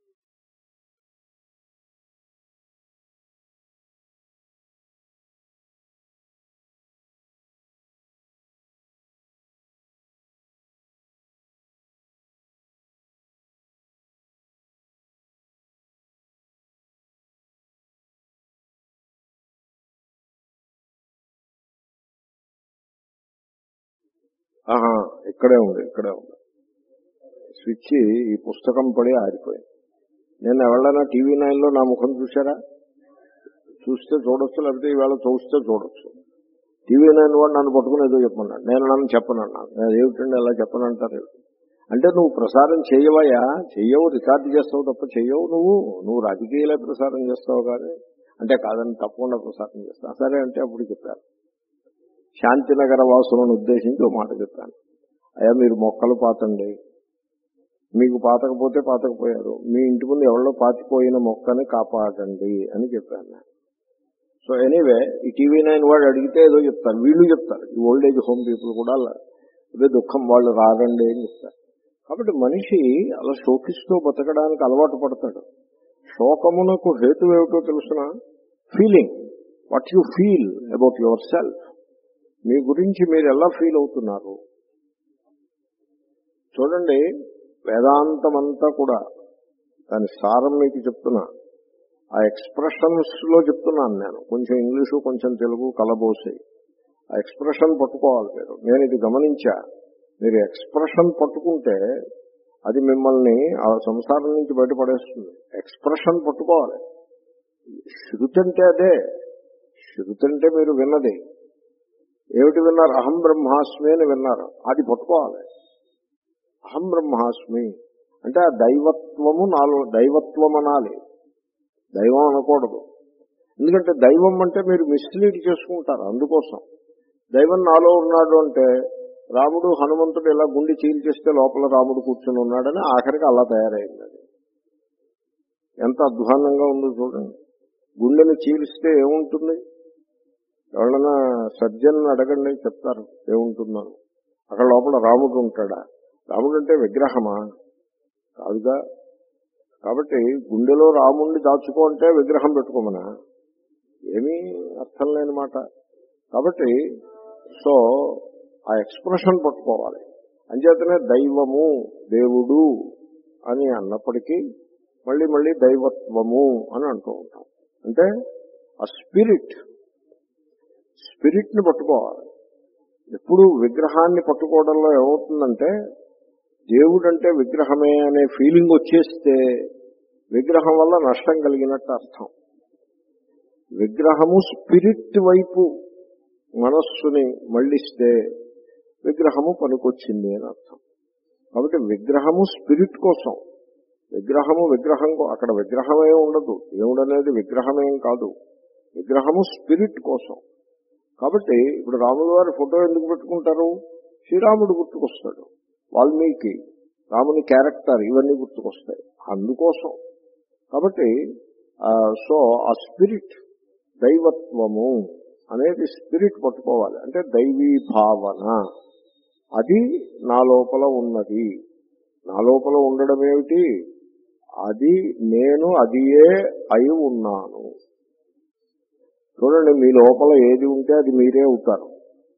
ఆహా ఇక్కడే ఉంది, ఇక్కడే ఉంది స్విచ్. ఈ పుస్తకం పడి ఆరిపోయింది. నేను ఎవరైనా టీవీ నైన్ లో నా ముఖం చూసారా? చూస్తే చూడొచ్చు, లేకపోతే ఈవేళ చూస్తే చూడొచ్చు. టీవీ నైన్ వాడు నన్ను పట్టుకుని ఏదో చెప్పమన్నాడు, నేను నన్ను చెప్పనన్నాను. ఏమిటండి అలా చెప్పనంటారు? అంటే నువ్వు ప్రసారం చేయవయా? చెయ్యవు, రికార్డు చేస్తావు తప్ప చెయ్యవు. నువ్వు నువ్వు రాజకీయాలే ప్రసారం చేస్తావు కానీ. అంటే కాదని తప్పకుండా ప్రసారం చేస్తాను. సరే అంటే అప్పుడు చెప్పారు, శాంతినగర వాసులను ఉద్దేశించి ఒక మాట చెప్పాను. అయ్యా మీరు మొక్కలు పాతండి, మీకు పాతకపోతే పాతకపోయారు, మీ ఇంటి ముందు ఎవరో పాతిపోయిన మొక్కని కాపాడండి అని చెప్పాను. సో ఎనీవే ఈ టీవీ నైన్ వాడు అడిగితే ఏదో చెప్తారు, వీళ్ళు చెప్తారు. ఈ ఓల్డ్ ఏజ్ హోమ్ పీపుల్ కూడా ఇదే దుఃఖం, వాళ్ళు రారండి అని చెప్తారు. కాబట్టి మనిషి అలా శోకిస్తూ బతకడానికి అలవాటు పడతాడు. శోకమునకు హేతు ఏమిటో తెలుసిన? Feeling, what you feel about yourself. మీ గురించి మీరు ఎలా ఫీల్ అవుతున్నారు చూడండి. వేదాంతం అంతా కూడా దాని సారం మీకు చెప్తున్నా, ఆ ఎక్స్ప్రెషన్స్ లో చెప్తున్నాను నేను. కొంచెం ఇంగ్లీషు కొంచెం తెలుగు కలబోసి ఆ ఎక్స్ప్రెషన్ పట్టుకోవాలి మీరు. నేను ఇది గమనించా, మీరు ఎక్స్ప్రెషన్ పట్టుకుంటే అది మిమ్మల్ని ఆ సంసారం నుంచి బయటపడేస్తుంది. ఎక్స్ప్రెషన్ పట్టుకోవాలి. శృతి అంటే అదే. శృతి అంటే మీరు విన్నది ఏమిటి విన్నారు? అహం బ్రహ్మాస్మి అని విన్నారు, అది పట్టుకోవాలి. అహం బ్రహ్మాస్మి అంటే ఆ దైవత్వము నాలో, దైవత్వం అనాలి, దైవం అనకూడదు. ఎందుకంటే దైవం అంటే మీరు మిస్లీడ్ చేసుకుంటారు. అందుకోసం దైవం నాలో ఉన్నాడు అంటే రాముడు హనుమంతుడు ఇలా గుండె చీల్చేస్తే లోపల రాముడు కూర్చొని ఉన్నాడని ఆఖరికి అలా తయారైంది. అది ఎంత అధ్వాన్నంగా ఉందో చూడండి. గుండెని చీలిస్తే ఏముంటుంది? ఎవరైనా సర్జన్ అడగండి, చెప్తారు ఏముంటుందని. అక్కడ లోపల రాముడు ఉంటాడా? రాముడు అంటే విగ్రహమా? కాదుగా. కాబట్టి గుండెలో రాముడిని దాచుకో అంటే విగ్రహం పెట్టుకోమనా? ఏమీ అర్థం లేని మాట. కాబట్టి సో ఆ ఎక్స్ప్రెషన్ పట్టుకోవాలి. అంచేతనే దైవము, దేవుడు అని అన్నప్పటికీ మళ్ళీ మళ్ళీ దైవత్వము అని అంటూ ఉంటాం. అంటే ఆ స్పిరిట్, స్పిరిట్ ని పట్టుకోవాలి. ఎప్పుడు విగ్రహాన్ని పట్టుకోవడంలో ఏమవుతుందంటే, దేవుడు అంటే విగ్రహమే అనే ఫీలింగ్ వచ్చేస్తే విగ్రహం వల్ల నష్టం కలిగినట్టు అర్థం. విగ్రహము స్పిరిట్ వైపు మనస్సుని మళ్లిస్తే విగ్రహము పనికొచ్చింది అని అర్థం. కాబట్టి విగ్రహము స్పిరిట్ కోసం, విగ్రహము విగ్రహం అక్కడ విగ్రహమే ఉండదు. దేవుడు అనేది విగ్రహమేం కాదు, విగ్రహము స్పిరిట్ కోసం. కాబట్టి ఇప్పుడు రాముల వారి ఫోటో ఎందుకు పెట్టుకుంటారు? శ్రీరాముడు గుర్తుకొస్తాడు, వాల్మీకి, రాముని క్యారెక్టర్, ఇవన్నీ గుర్తుకొస్తాయి అందుకోసం. కాబట్టి సో ఆ స్పిరిట్, దైవత్వము అనేది స్పిరిట్ పట్టుకోవాలి. అంటే దైవీ భావన, అది నా లోపల ఉన్నది. నా లోపల ఉండడం ఏమిటి? అది నేను అదియే అయి ఉన్నాను. చూడండి, మీ లోపల ఏది ఉంటే అది మీరే అవుతారు.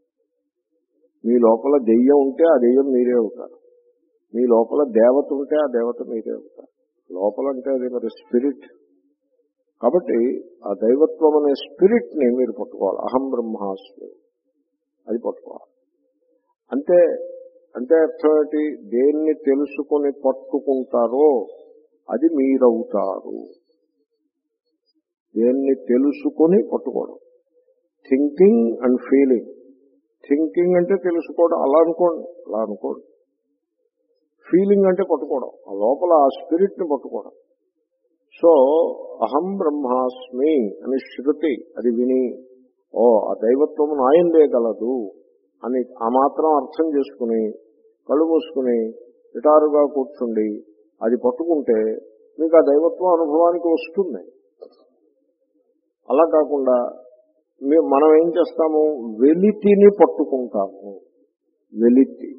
మీ లోపల దెయ్యం ఉంటే ఆ దెయ్యం మీరే అవుతారు. మీ లోపల దేవత ఉంటే ఆ దేవత మీరే అవుతారు. లోపల అంటే అది మరి స్పిరిట్. కాబట్టి ఆ దైవత్వం అనే స్పిరిట్ ని మీరు పట్టుకోవాలి. అహం బ్రహ్మాస్మి, అది పట్టుకోవాలి. అంటే అంటే అర్థం ఏంటి? దేన్ని తెలుసుకొని పట్టుకుంటారో అది మీరవుతారు. దేన్ని తెలుసుకొని పట్టుకోవడం. Thinking and feeling. థింకింగ్ అంటే తెలుసుకోవడం, అలా అనుకోండి, అలా అనుకోండి. ఫీలింగ్ అంటే పట్టుకోవడం, ఆ లోపల ఆ స్పిరిట్ని పట్టుకోవడం. సో అహం బ్రహ్మాస్మి అని శృతి అది విని, ఓ ఆ దైవత్వం నాయందే గలదు అని ఆ మాత్రం అర్థం చేసుకుని కళ్ళు మూసుకుని నిటారుగా కూర్చుండి అది పట్టుకుంటే మీకు ఆ దైవత్వం అనుభవానికి వస్తుంది. అలా కాకుండా మనం ఏం చేస్తాము, వెలితిని పట్టుకుంటాము. వెలితి,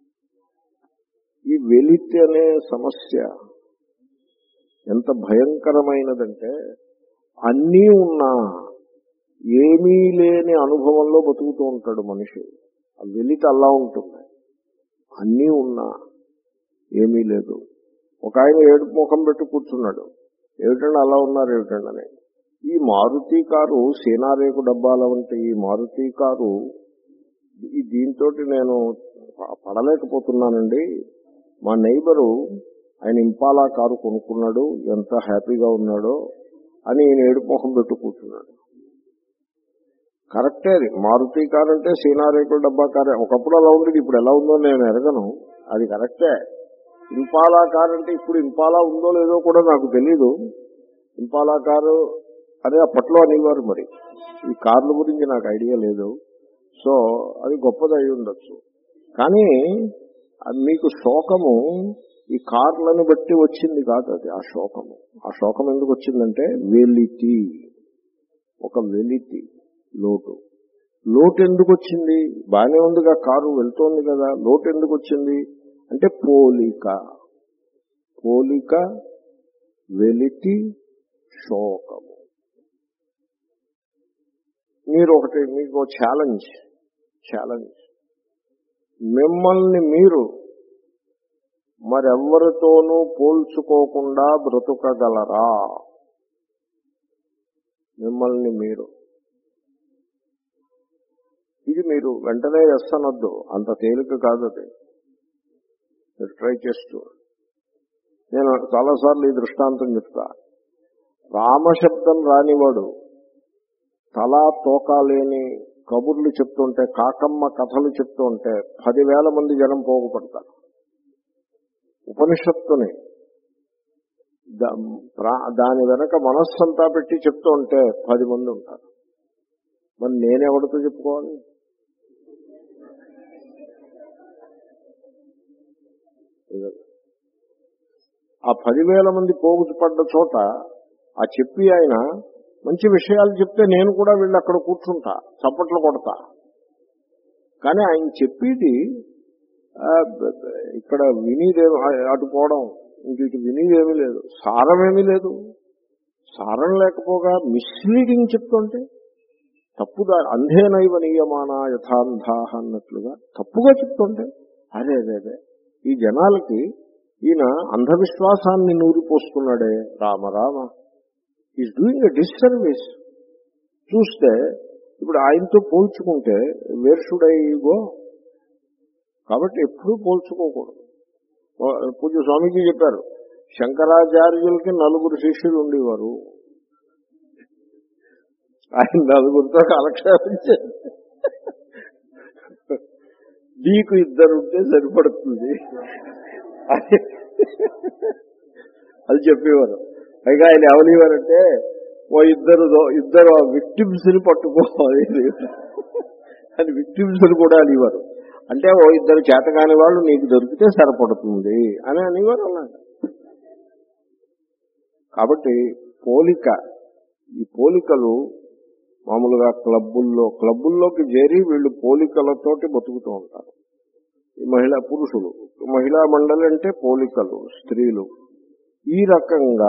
ఈ వెలితి అనే సమస్య ఎంత భయంకరమైనదంటే, అన్నీ ఉన్నా ఏమీ లేని అనుభవంలో బతుకుతూ ఉంటాడు మనిషి. ఆ వెలితి అలా ఉంటుంది. అన్నీ ఉన్నా ఏమీ లేదు. ఒక ఆయన ఏడుపు ముఖం పెట్టి కూర్చున్నాడు. ఏమిటండి అలా ఉన్నారు ఏమిటండి అని. ఈ మారుతి కారు సేనారేకు డబ్బాల వంటి ఈ మారుతి కారు ఈ దీంతో నేను పడలేకపోతున్నానండి. మా నైబరు ఆయన ఇంపాలా కారు కొనుక్కున్నాడు, ఎంత హ్యాపీగా ఉన్నాడో అని ఈయన ఏడుపు ముఖం పెట్టు కూర్చున్నాడు. కరెక్టే, అది మారుతి కారు అంటే సీనారేకుల డబ్బా కారే. ఒకప్పుడు అలా ఉండేది, ఇప్పుడు ఎలా ఉందో నేను ఎరగను. అది కరెక్టే. ఇంపాలా కారు అంటే ఇప్పుడు ఇంపాలా ఉందో లేదో కూడా నాకు తెలీదు. ఇంపాలా కారు అదే అప్పట్లో అనేవారు. మరి ఈ కార్ల గురించి నాకు ఐడియా లేదు. సో అది గొప్పది అయి ఉండొచ్చు. కానీ మీకు శోకము ఈ కార్లను బట్టి వచ్చింది కాదు. అది ఆ శోకము. ఆ శోకం ఎందుకు వచ్చిందంటే వెలితి, ఒక వెలితి, లోటు. లోటు ఎందుకు వచ్చింది? బాగానే ఉందిగా, కారు వెళ్తోంది కదా, లోటు ఎందుకు వచ్చింది అంటే పోలిక. పోలిక, వెలితి, శోకము. మీరు ఒకటి, మీకు ఛాలెంజ్ ఛాలెంజ్ మిమ్మల్ని మీరు మరెవ్వరితోనూ పోల్చుకోకుండా బ్రతుకగలరా? మిమ్మల్ని మీరు. ఇది మీరు వెంటనే ఎస్ అనొద్దు, అంత తేలిక కాదు అది. మీరు ట్రై చేస్తూ. నేను చాలాసార్లు ఈ దృష్టాంతం చెప్తా. రామశబ్దం రానివాడు తలా తోకా లేని కబుర్లు చెప్తుంటే, కాకమ్మ కథలు చెప్తుంటే పదివేల మంది జనం పోగుపడతారు. ఉపనిషత్తుని దాని వెనక మనస్సంతా పెట్టి చెప్తూ ఉంటే పది మంది ఉంటారు. మరి నేనెవరితో చెప్పుకోవాలి? ఆ పదివేల మంది పోగుపడ్డ చోట ఆ చెప్పి ఆయన మంచి విషయాలు చెప్తే నేను కూడా వీళ్ళు అక్కడ కూర్చుంటా, చప్పట్లు కొడతా. కానీ ఆయన చెప్పేది ఇక్కడ వినిదేమి, అటుపోవడం, ఇంక ఇటు వినిదేమీ లేదు, సారమేమీ లేదు. సారం లేకపోగా మిస్లీడింగ్ చెప్తుంటే, తప్పుగా అంధేనైవ నియమాన యథాంధా అన్నట్లుగా తప్పుగా చెప్తుంటే, అదే అదే అదే ఈ జనాలకి ఈయన అంధవిశ్వాసాన్ని నూరిపోస్తున్నాడే, Rama Rama, is doing a disservice. చూస్తే ఇప్పుడు ఆయనతో పోల్చుకుంటే వేర్ షుడ్ ఐ గో? కాబట్టి ఎప్పుడూ పోల్చుకోకూడదు. పూజ స్వామీజీ చెప్పారు, శంకరాచార్యులకి నలుగురు శిష్యులు ఉండేవారు. ఆయన నలుగురితో కాలక్షేపం చేశారు. నీకు ఇద్దరుంటే సరిపడుతుంది అది చెప్పేవారు. పైగా ఆయన ఎవరివారంటే, ఓ ఇద్దరు ఇద్దరు విక్టిమ్స్ ని పట్టుకోవాలి అని విక్టిమ్స్ ని కూడా అనేవారు. అంటే ఓ ఇద్దరు చేతకాని వాళ్ళు నీకు దొరికితే సరిపడుతుంది అని అనేవారు. అన్నాడు. కాబట్టి పోలిక, ఈ పోలికలు మామూలుగా క్లబ్బుల్లో క్లబ్బుల్లోకి చేరి వీళ్ళు పోలికలతోటి బతుకుతూ ఉంటారు. ఈ మహిళా పురుషులు, మహిళా మండలి అంటే పోలికలు, స్త్రీలు. ఈ రకంగా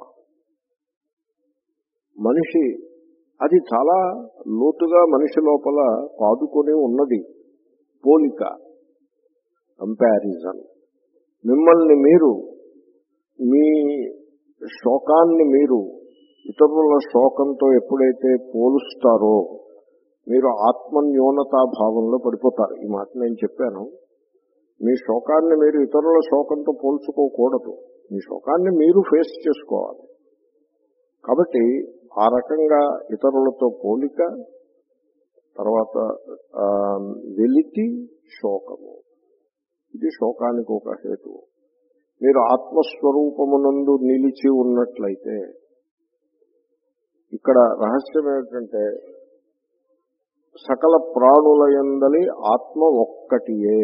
మనిషి, అది చాలా లోతుగా మనిషి లోపల పాదుకొని ఉన్నది. పోలిక, కంపారిజన్. మిమ్మల్ని మీరు, మీ శోకాన్ని మీరు ఇతరుల శోకంతో ఎప్పుడైతే పోలుస్తారో మీరు ఆత్మన్యూనతా భావంలో పడిపోతారు. ఈ మాట నేను చెప్పాను. మీ శోకాన్ని మీరు ఇతరుల శోకంతో పోల్చుకోకూడదు. మీ శోకాన్ని మీరు ఫేస్ చేసుకోవాలి. కాబట్టి ఆ రకంగా ఇతరులతో పోలిక, తర్వాత వెలితి శోకము. ఇది శోకానికి ఒక హేతువు. మీరు ఆత్మస్వరూపమునందు నిలిచి ఉన్నట్లయితే ఇక్కడ రహస్యం ఏమిటంటే సకల ప్రాణుల యందలి ఆత్మ ఒక్కటియే.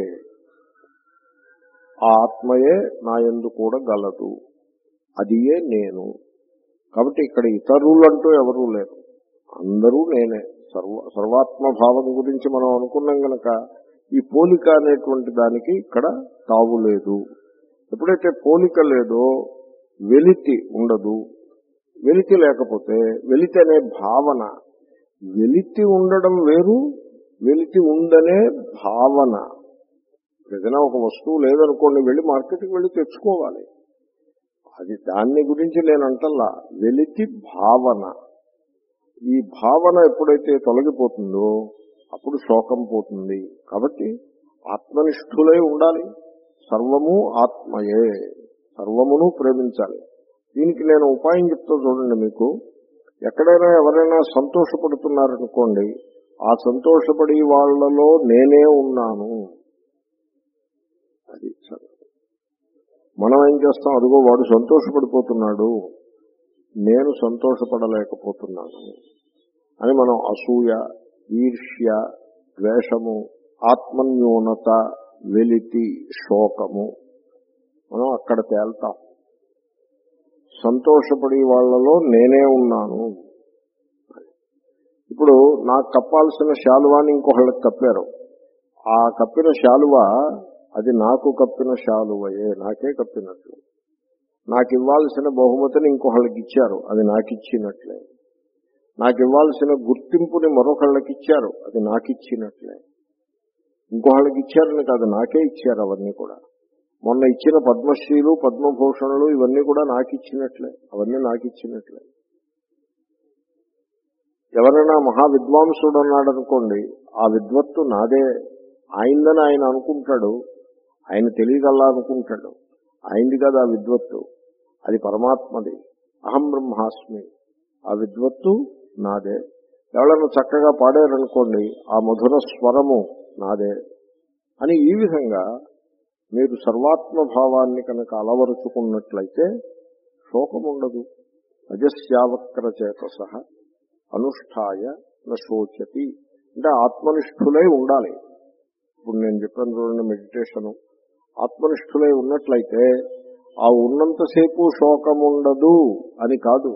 ఆ ఆత్మయే నా యందు కూడా గలదు, అదియే నేను. కాబట్టి ఇక్కడ ఇతరులంటూ ఎవరూ లేరు, అందరూ నేనే. సర్వ సర్వాత్మభావం గురించి మనం అనుకున్నాం గనక ఈ పోలిక అనేటువంటి దానికి ఇక్కడ తావు లేదు. ఎప్పుడైతే పోలిక లేదో వెలితి ఉండదు. వెలితి లేకపోతే వెలితి అనే భావన, వెలితి ఉండడం వేరు, వెలితి ఉందనే భావన. ఏదైనా ఒక వస్తువు లేదనుకోండి, వెళ్ళి మార్కెట్కి వెళ్ళి తెచ్చుకోవాలి. అది దాన్ని గురించి నేను అంటల్లా, వెలితి భావన. ఈ భావన ఎప్పుడైతే తొలగిపోతుందో అప్పుడు శోకం పోతుంది. కాబట్టి ఆత్మనిష్ఠులై ఉండాలి. సర్వము ఆత్మయే, సర్వమును ప్రేమించాలి. దీనికి నేను ఉపాయం చెప్తా చూడండి. మీకు ఎక్కడైనా ఎవరైనా సంతోషపడుతున్నారనుకోండి, ఆ సంతోషపడి వాళ్లలో నేనే ఉన్నాను. అది సరే. మనం ఏం చేస్తాం, అదిగో వాడు సంతోషపడిపోతున్నాడు, నేను సంతోషపడలేకపోతున్నాను అని మనం అసూయ, ఈర్ష్య, ద్వేషము, ఆత్మన్యూనత, వెలితి, శోకము మనం అక్కడ తేల్తాం. సంతోషపడి వాళ్లలో నేనే ఉన్నాను. ఇప్పుడు నాకు కప్పాల్సిన శాలువాని ఇంకొకళ్ళకి కప్పారు. ఆ కప్పిన శాలువ అది నాకు కప్పిన శాలువయే, నాకే కప్పినట్లు. నాకు ఇవ్వాల్సిన బహుమతిని ఇంకొకళ్ళకి ఇచ్చారు, అది నాకు ఇచ్చినట్లే. నాకు ఇవ్వాల్సిన గుర్తింపుని మరొకళ్ళకి ఇచ్చారు, అది నాకు ఇచ్చినట్లే. ఇంకొకళ్ళకి ఇచ్చారని కాదు, నాకే ఇచ్చారు అవన్నీ కూడా. మొన్న ఇచ్చిన పద్మశ్రీలు, పద్మభూషణులు ఇవన్నీ కూడా నాకు ఇచ్చినట్లే, అవన్నీ నాకు ఇచ్చినట్లే. ఎవరైనా మహావిద్వాంసుడు అన్నాడు అనుకోండి, ఆ విద్వత్తు నాదే, ఆయనదని ఆయన అనుకుంటాడు, ఆయన తెలియగల్లా అనుకుంటాడు. ఆయనది కాదు ఆ విద్వత్తు, అది పరమాత్మది. అహం బ్రహ్మాస్మి, ఆ విద్వత్తు నాదే. ఎవరైనా చక్కగా పాడారనుకోండి, ఆ మధుర స్వరము నాదే అని. ఈ విధంగా మీరు సర్వాత్మభావాన్ని కనుక అలవరుచుకున్నట్లయితే శోకం ఉండదు. అజస్యావక్రచేతస అనుష్ఠాయ నశోచతి. అంటే ఆత్మనిష్ఠులై ఉండాలి. ఇప్పుడు నేను చెప్పాను చూడండి, మెడిటేషను. ఆత్మనిష్ఠులై ఉన్నట్లయితే ఆ ఉన్నంతసేపు శోకం ఉండదు అని కాదు.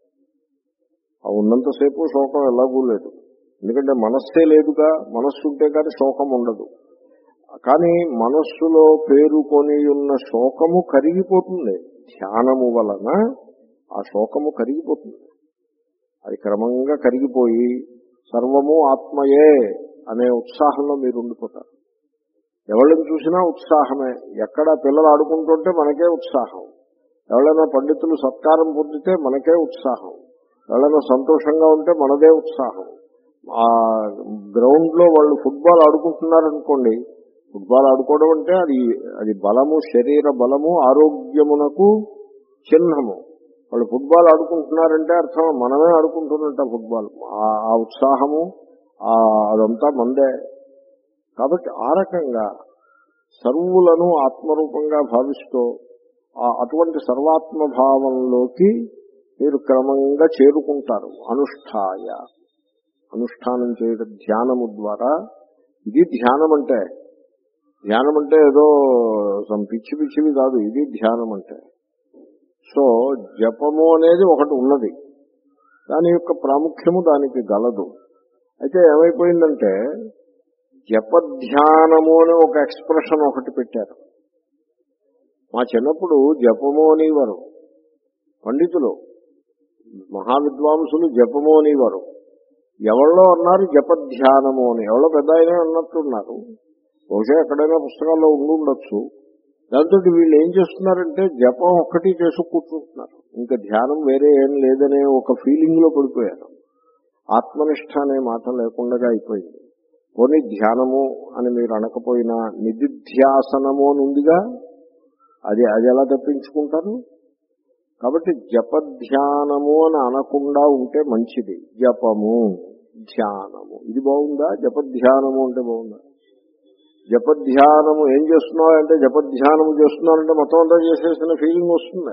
ఆ ఉన్నంతసేపు శోకం ఎలాగూ లేదు, ఎందుకంటే మనస్సే లేదుగా. మనస్సు ఉంటే కానీ శోకం ఉండదు. కానీ మనస్సులో పేరుకొని ఉన్న శోకము కరిగిపోతుంది. ధ్యానము వలన ఆ శోకము కరిగిపోతుంది. అది క్రమంగా కరిగిపోయి సర్వము ఆత్మయే అనే ఉత్సాహంలో మీరు ఉండిపోతారు. ఎవరిని చూసినా ఉత్సాహమే. ఎక్కడ పిల్లలు ఆడుకుంటుంటే మనకే ఉత్సాహం, ఎవరైనా పండితులు సత్కారం పొందితే మనకే ఉత్సాహం, ఎవరైనా సంతోషంగా ఉంటే మనదే ఉత్సాహం. ఆ గ్రౌండ్ లో వాళ్ళు ఫుట్బాల్ ఆడుకుంటున్నారనుకోండి, ఫుట్బాల్ ఆడుకోవడం అంటే అది అది బలము, శరీర బలము, ఆరోగ్యమునకు చిహ్నము. వాళ్ళు ఫుట్బాల్ ఆడుకుంటున్నారంటే అర్థం మనమే ఆడుకుంటున్నట్ట ఫుట్బాల్. ఆ ఉత్సాహము అదంతా మందే. కాబట్టి ఆ రకంగా సర్వులను ఆత్మరూపంగా భావిస్తూ అటువంటి సర్వాత్మభావంలోకి మీరు క్రమంగా చేరుకుంటారు. అనుష్ఠాయ, అనుష్ఠానం చేయడం ధ్యానము ద్వారా. ఇది ధ్యానం అంటే. ధ్యానం అంటే ఏదో పిచ్చి పిచ్చివి కాదు, ఇది ధ్యానం అంటే. సో జపము అనేది ఒకటి ఉన్నది, దాని యొక్క ప్రాముఖ్యము దానికి గలదు. అయితే ఏమైపోయిందంటే జపధ్యానము అని ఒక ఎక్స్ప్రెషన్ ఒకటి పెట్టారు. మా చిన్నప్పుడు జపము అనేవారు పండితులు, మహావిద్వాంసులు జపము అనేవారు. ఎవరో అన్నారు జపధ్యానము అని, ఎవరో పెద్ద ఆయన అన్నట్టున్నారు. బహుశా ఎక్కడైనా పుస్తకాల్లో ఉండి ఉండొచ్చు. దాంతో వీళ్ళు ఏం చేస్తున్నారంటే జపం ఒక్కటి చేసి కూర్చుంటున్నారు, ఇంకా ధ్యానం వేరే ఏం లేదనే ఒక ఫీలింగ్ లో పడిపోయారు. ఆత్మనిష్ట అనే మాట లేకుండా అయిపోయింది. పోనీ ధ్యానము అని మీరు అనకపోయినా నిధిధ్యాసనము అని ఉందిగా, అది అది ఎలా తప్పించుకుంటారు? కాబట్టి జపధ్యానము అని అనకుండా ఉంటే మంచిది. జపము ధ్యానము. ఇది బాగుందా? జపధ్యానము అంటే బాగుందా? జపధ్యానము ఏం చేస్తున్నావు అంటే జపధ్యానము చేస్తున్నానంటే మొత్తం అంతా చేసేసిన ఫీలింగ్ వస్తుంది.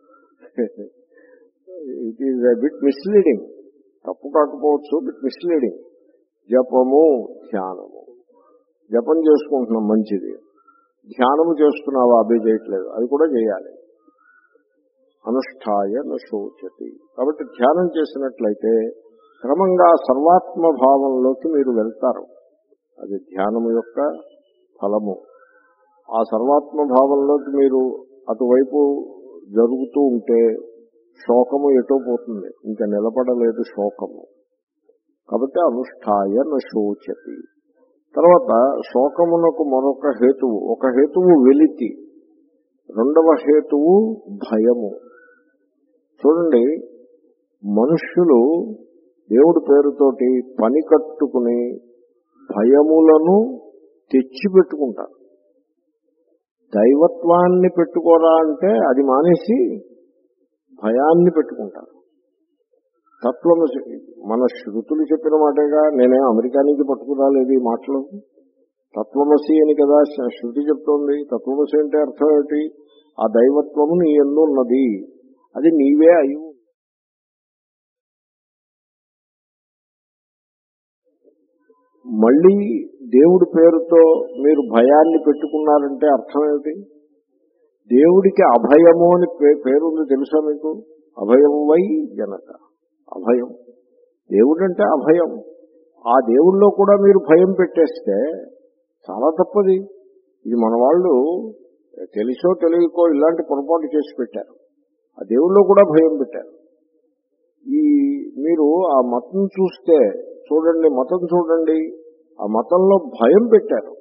It is a bit misleading. తప్పు కాకపోవచ్చు, బిట్ మిస్లీడింగ్. జపము ధ్యానము. జపం చేసుకుంటున్నాం మంచిది, ధ్యానము చేస్తున్నావా? అభి చేయట్లేదు, అది కూడా చేయాలి. అనుష్ఠాయ నశోచతి. కాబట్టి ధ్యానం చేసినట్లయితే క్రమంగా సర్వాత్మ భావంలోకి మీరు వెళ్తారు. అది ధ్యానము యొక్క ఫలము. ఆ సర్వాత్మ భావంలోకి మీరు అటువైపు జరుగుతూ ఉంటే శోకము ఎటో పోతుంది, ఇంకా నిలబడలేదు శోకము. కాబట్టి అనుష్ఠాయ నశోచతి. తర్వాత శోకమునకు మరొక హేతువు. ఒక హేతువు వెలితి, రెండవ హేతువు భయము. చూడండి, మనుష్యులు దేవుడి పేరుతోటి పని కట్టుకుని భయములను తెచ్చిపెట్టుకుంటారు. దైవత్వాన్ని పెట్టుకోరా అంటే అది మానేసి భయాన్ని పెట్టుకుంటారు. తత్వము మన శృతులు చెప్పిన మాటగా, నేనే అమెరికా నుంచి పట్టుకురాలేదు ఈ మాటలు. తత్వమసి అని కదా శృతి చెప్తోంది. తత్వమసి అంటే అర్థం ఏంటి? ఆ దైవత్వము నీ యందు ఉన్నది, అది నీవే అయ్యి. మళ్ళీ దేవుడి పేరుతో మీరు భయాన్ని పెట్టుకున్నారంటే అర్థం ఏమిటి? దేవుడికి అభయము అని పేరుంది తెలుసా మీకు? అభయం వై జనక. అభయం. దేవుడంటే అభయం. ఆ దేవుళ్ళో కూడా మీరు భయం పెట్టేస్తే చాలా తప్పది. ఇది మన వాళ్ళు తెలుసో తెలియకో ఇలాంటి పొరపాటు చేసి పెట్టారు. ఆ దేవుళ్ళో కూడా భయం పెట్టారు. ఈ మీరు ఆ మతం చూస్తే చూడండి, మతం చూడండి, ఆ మతంలో భయం పెట్టారు.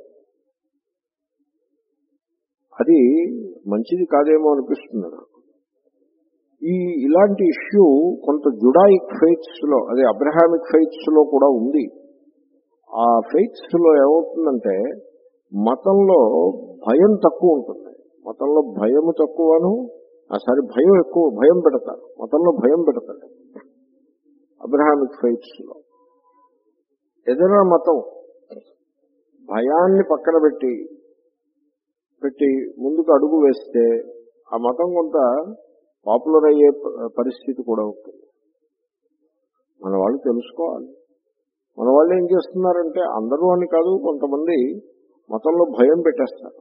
అది మంచిది కాదేమో అనిపిస్తుంది నాకు. ఈ ఇలాంటి ఇష్యూ కొంత జుడాయిక్ ఫెయిత్స్ లో, అదే అబ్రహామిక్ ఫెయిత్స్ లో కూడా ఉంది. ఆ ఫెయిత్స్ లో ఏమవుతుందంటే మతంలో భయం తక్కువ ఉంటుంది. మతంలో భయము తక్కువను, సారీ భయం ఎక్కువ, భయం పెడతారు. మతంలో భయం పెడతారు అబ్రహామిక్ ఫెయిత్స్ లో. ఏదైనా మతం భయాన్ని పక్కన పెట్టి పెట్టి ముందుకు అడుగు వేస్తే ఆ మతం కొంత పాపులర్ అయ్యే పరిస్థితి కూడా ఉంటుంది. మన వాళ్ళు తెలుసుకోవాలి. మన వాళ్ళు ఏం చేస్తున్నారంటే, అందరూ అని కాదు, కొంతమంది మతంలో భయం పెట్టేస్తారు.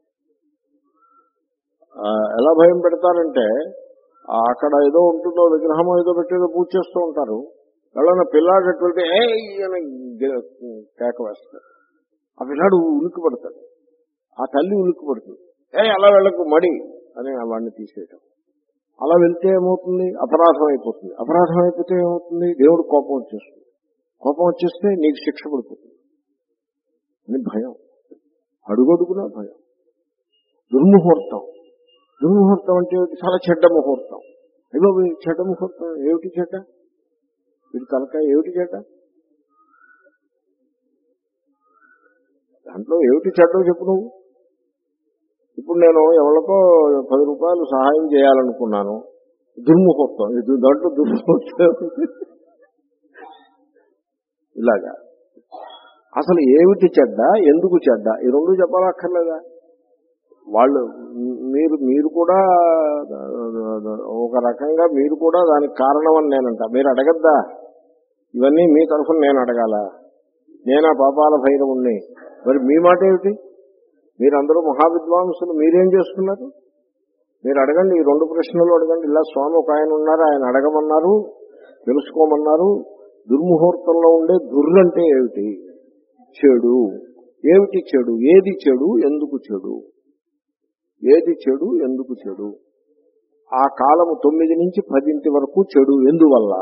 ఎలా భయం పెడతారంటే, అక్కడ ఏదో ఉంటుందో విగ్రహం ఏదో పెట్టేదో పూజ చేస్తూ ఉంటారు. ఎవరైనా పిల్లాడు ఎటువంటి ఏ అని కేక వేస్తారు. ఆ పిల్లాడు ఉలిక్కి పడతాడు, ఆ తల్లి ఉలిక్కి పడుతుంది. ఏ అలా వెళ్ళకు మడి అని వాడిని తీసేయటం. అలా వెళ్తే ఏమవుతుంది? అపరాధం అయిపోతుంది. అపరాధం అయిపోతే ఏమవుతుంది? దేవుడు కోపం వచ్చేస్తుంది. కోపం వచ్చేస్తే నీకు శిక్ష పడిపోతుంది అని భయం. అడుగడుగునా భయం. దుర్ముహూర్తం. దుర్ముహూర్తం అంటే చాలా చెడ్డ ముహూర్తం. అయ్యో చెడ్డ ముహూర్తం ఏమిటి చెడ్డ? వీడి తలకాయ ఏమిటి చెడ్డ? దాంట్లో ఏమిటి చెడ్డో చెప్పు నువ్వు. ఇప్పుడు నేను ఎవరికో పది రూపాయలు సహాయం చేయాలనుకున్నాను, దుర్ముహూర్తం. దాంట్లో దుర్ముహూర్తం ఇలాగా. అసలు ఏమిటి చెడ్డ, ఎందుకు చెడ్డ, ఈ రెండు చెప్పాలక్కర్లేదా? వాళ్ళు మీరు మీరు కూడా ఒక రకంగా మీరు కూడా దానికి కారణం అని నేనంట. మీరు అడగద్దా? ఇవన్నీ మీ తరఫున నేను అడగాల? నేనా పాపాల భైరవుణ్ణి? మరి మీ మాట ఏమిటి? మీరందరూ మహావిద్వాంసులు, మీరేం చేస్తున్నారు? మీరు అడగండి, ఈ రెండు ప్రశ్నలు అడగండి. ఇలా స్వామి ఒక ఆయన ఉన్నారు, ఆయన అడగమన్నారు, తెలుసుకోమన్నారు. దుర్ముహూర్తంలో ఉండే దుర్రంటే ఏమిటి? చెడు. ఏమిటి చెడు? ఏది చెడు, ఎందుకు చెడు? ఏది చెడు, ఎందుకు చెడు? ఆ కాలము తొమ్మిది నుంచి పదింటి వరకు చెడు ఎందువల్ల?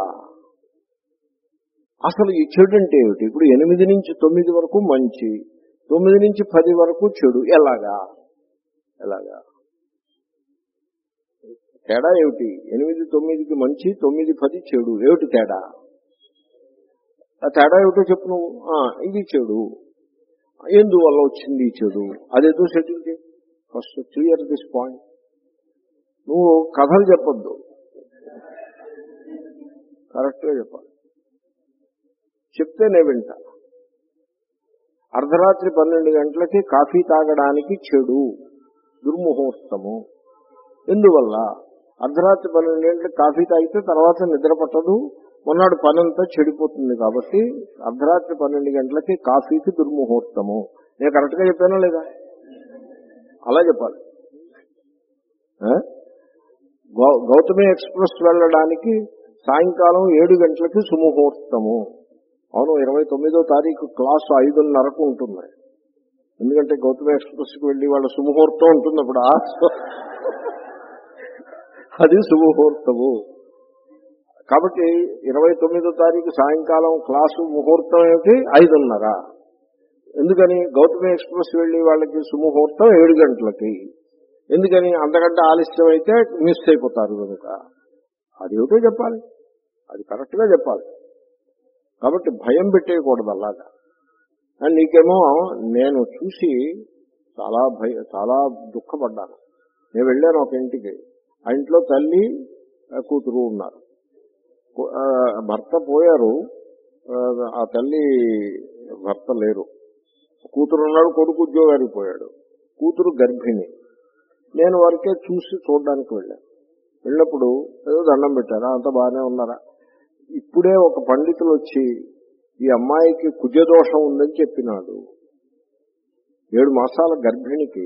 అసలు ఈ చెడు అంటే ఏమిటి? ఇప్పుడు ఎనిమిది నుంచి తొమ్మిది వరకు మంచి, తొమ్మిది నుంచి పది వరకు చెడు. ఎలాగా ఎలాగా తేడా ఏమిటి? ఎనిమిది తొమ్మిదికి మంచి, తొమ్మిది పది చెడు. ఏమిటి తేడా? ఆ తేడా ఏమిటో చెప్పు నువ్వు. ఇది చెడు, ఎందువల్ల వచ్చింది ఈ చెడు, అదేదో సెటిల్ చేయి. First clear this point. నువ్వు కథలు చెప్పొద్దు, కరెక్ట్గా చెప్పాలి. చెప్తే నేను వింటా. అర్ధరాత్రి పన్నెండు గంటలకి కాఫీ తాగడానికి చెడు, దుర్ముహూర్తము. ఎందువల్ల? అర్ధరాత్రి పన్నెండు గంటలకు కాఫీ తాగితే తర్వాత నిద్ర పట్టదు, మొన్నటి పనంతా చెడిపోతుంది. కాబట్టి అర్ధరాత్రి పన్నెండు గంటలకి కాఫీకి దుర్ముహూర్తము. నేను కరెక్ట్గా చెప్పానా లేదా? అలా చెప్పాలి. గౌతమి ఎక్స్ప్రెస్ వెళ్ళడానికి సాయంకాలం ఏడు గంటలకి సుముహూర్తము. అవును, ఇరవై తొమ్మిదో తారీఖు క్లాసు ఐదున్నరకు ఉంటుంది. ఎందుకంటే గౌతమి ఎక్స్ప్రెస్కి వెళ్ళి వాళ్ళ సుముహూర్తం ఉంటుంది. అప్పుడు అది సుముహూర్తము. కాబట్టి ఇరవై తొమ్మిదో తారీఖు సాయంకాలం క్లాసు ముహూర్తం ఏమిటి? ఐదున్నర. ఎందుకని? గౌతమి ఎక్స్ప్రెస్ వెళ్ళి వాళ్ళకి సుముహూర్తం ఏడు గంటలకి. ఎందుకని? అంతకంటే ఆలస్యం అయితే మిస్ అయిపోతారు కనుక. అది ఏమిటో చెప్పాలి, అది కరెక్ట్గా చెప్పాలి. కాబట్టి భయం పెట్టేయకూడదు అలాగా. అండ్ నీకేమో నేను చూసి చాలా భయ చాలా దుఃఖపడ్డాను. నేను వెళ్ళాను ఒక ఇంటికి. ఆ ఇంట్లో తల్లి కూతురు ఉన్నారు. భర్త పోయారు, ఆ తల్లి భర్త లేరు. కూతురు ఉన్నాడు, కొడుకు ఉద్యోగానికి పోయాడు. కూతురు గర్భిణి. నేను వారికే చూసి చూడడానికి వెళ్ళాను. వెళ్ళినప్పుడు ఏదో దండం పెట్టారా, అంత బాగానే ఉన్నారా. ఇప్పుడే ఒక పండితులు వచ్చి ఈ అమ్మాయికి కుజదోషం ఉందని చెప్పినాడు. ఏడు మాసాల గర్భిణికి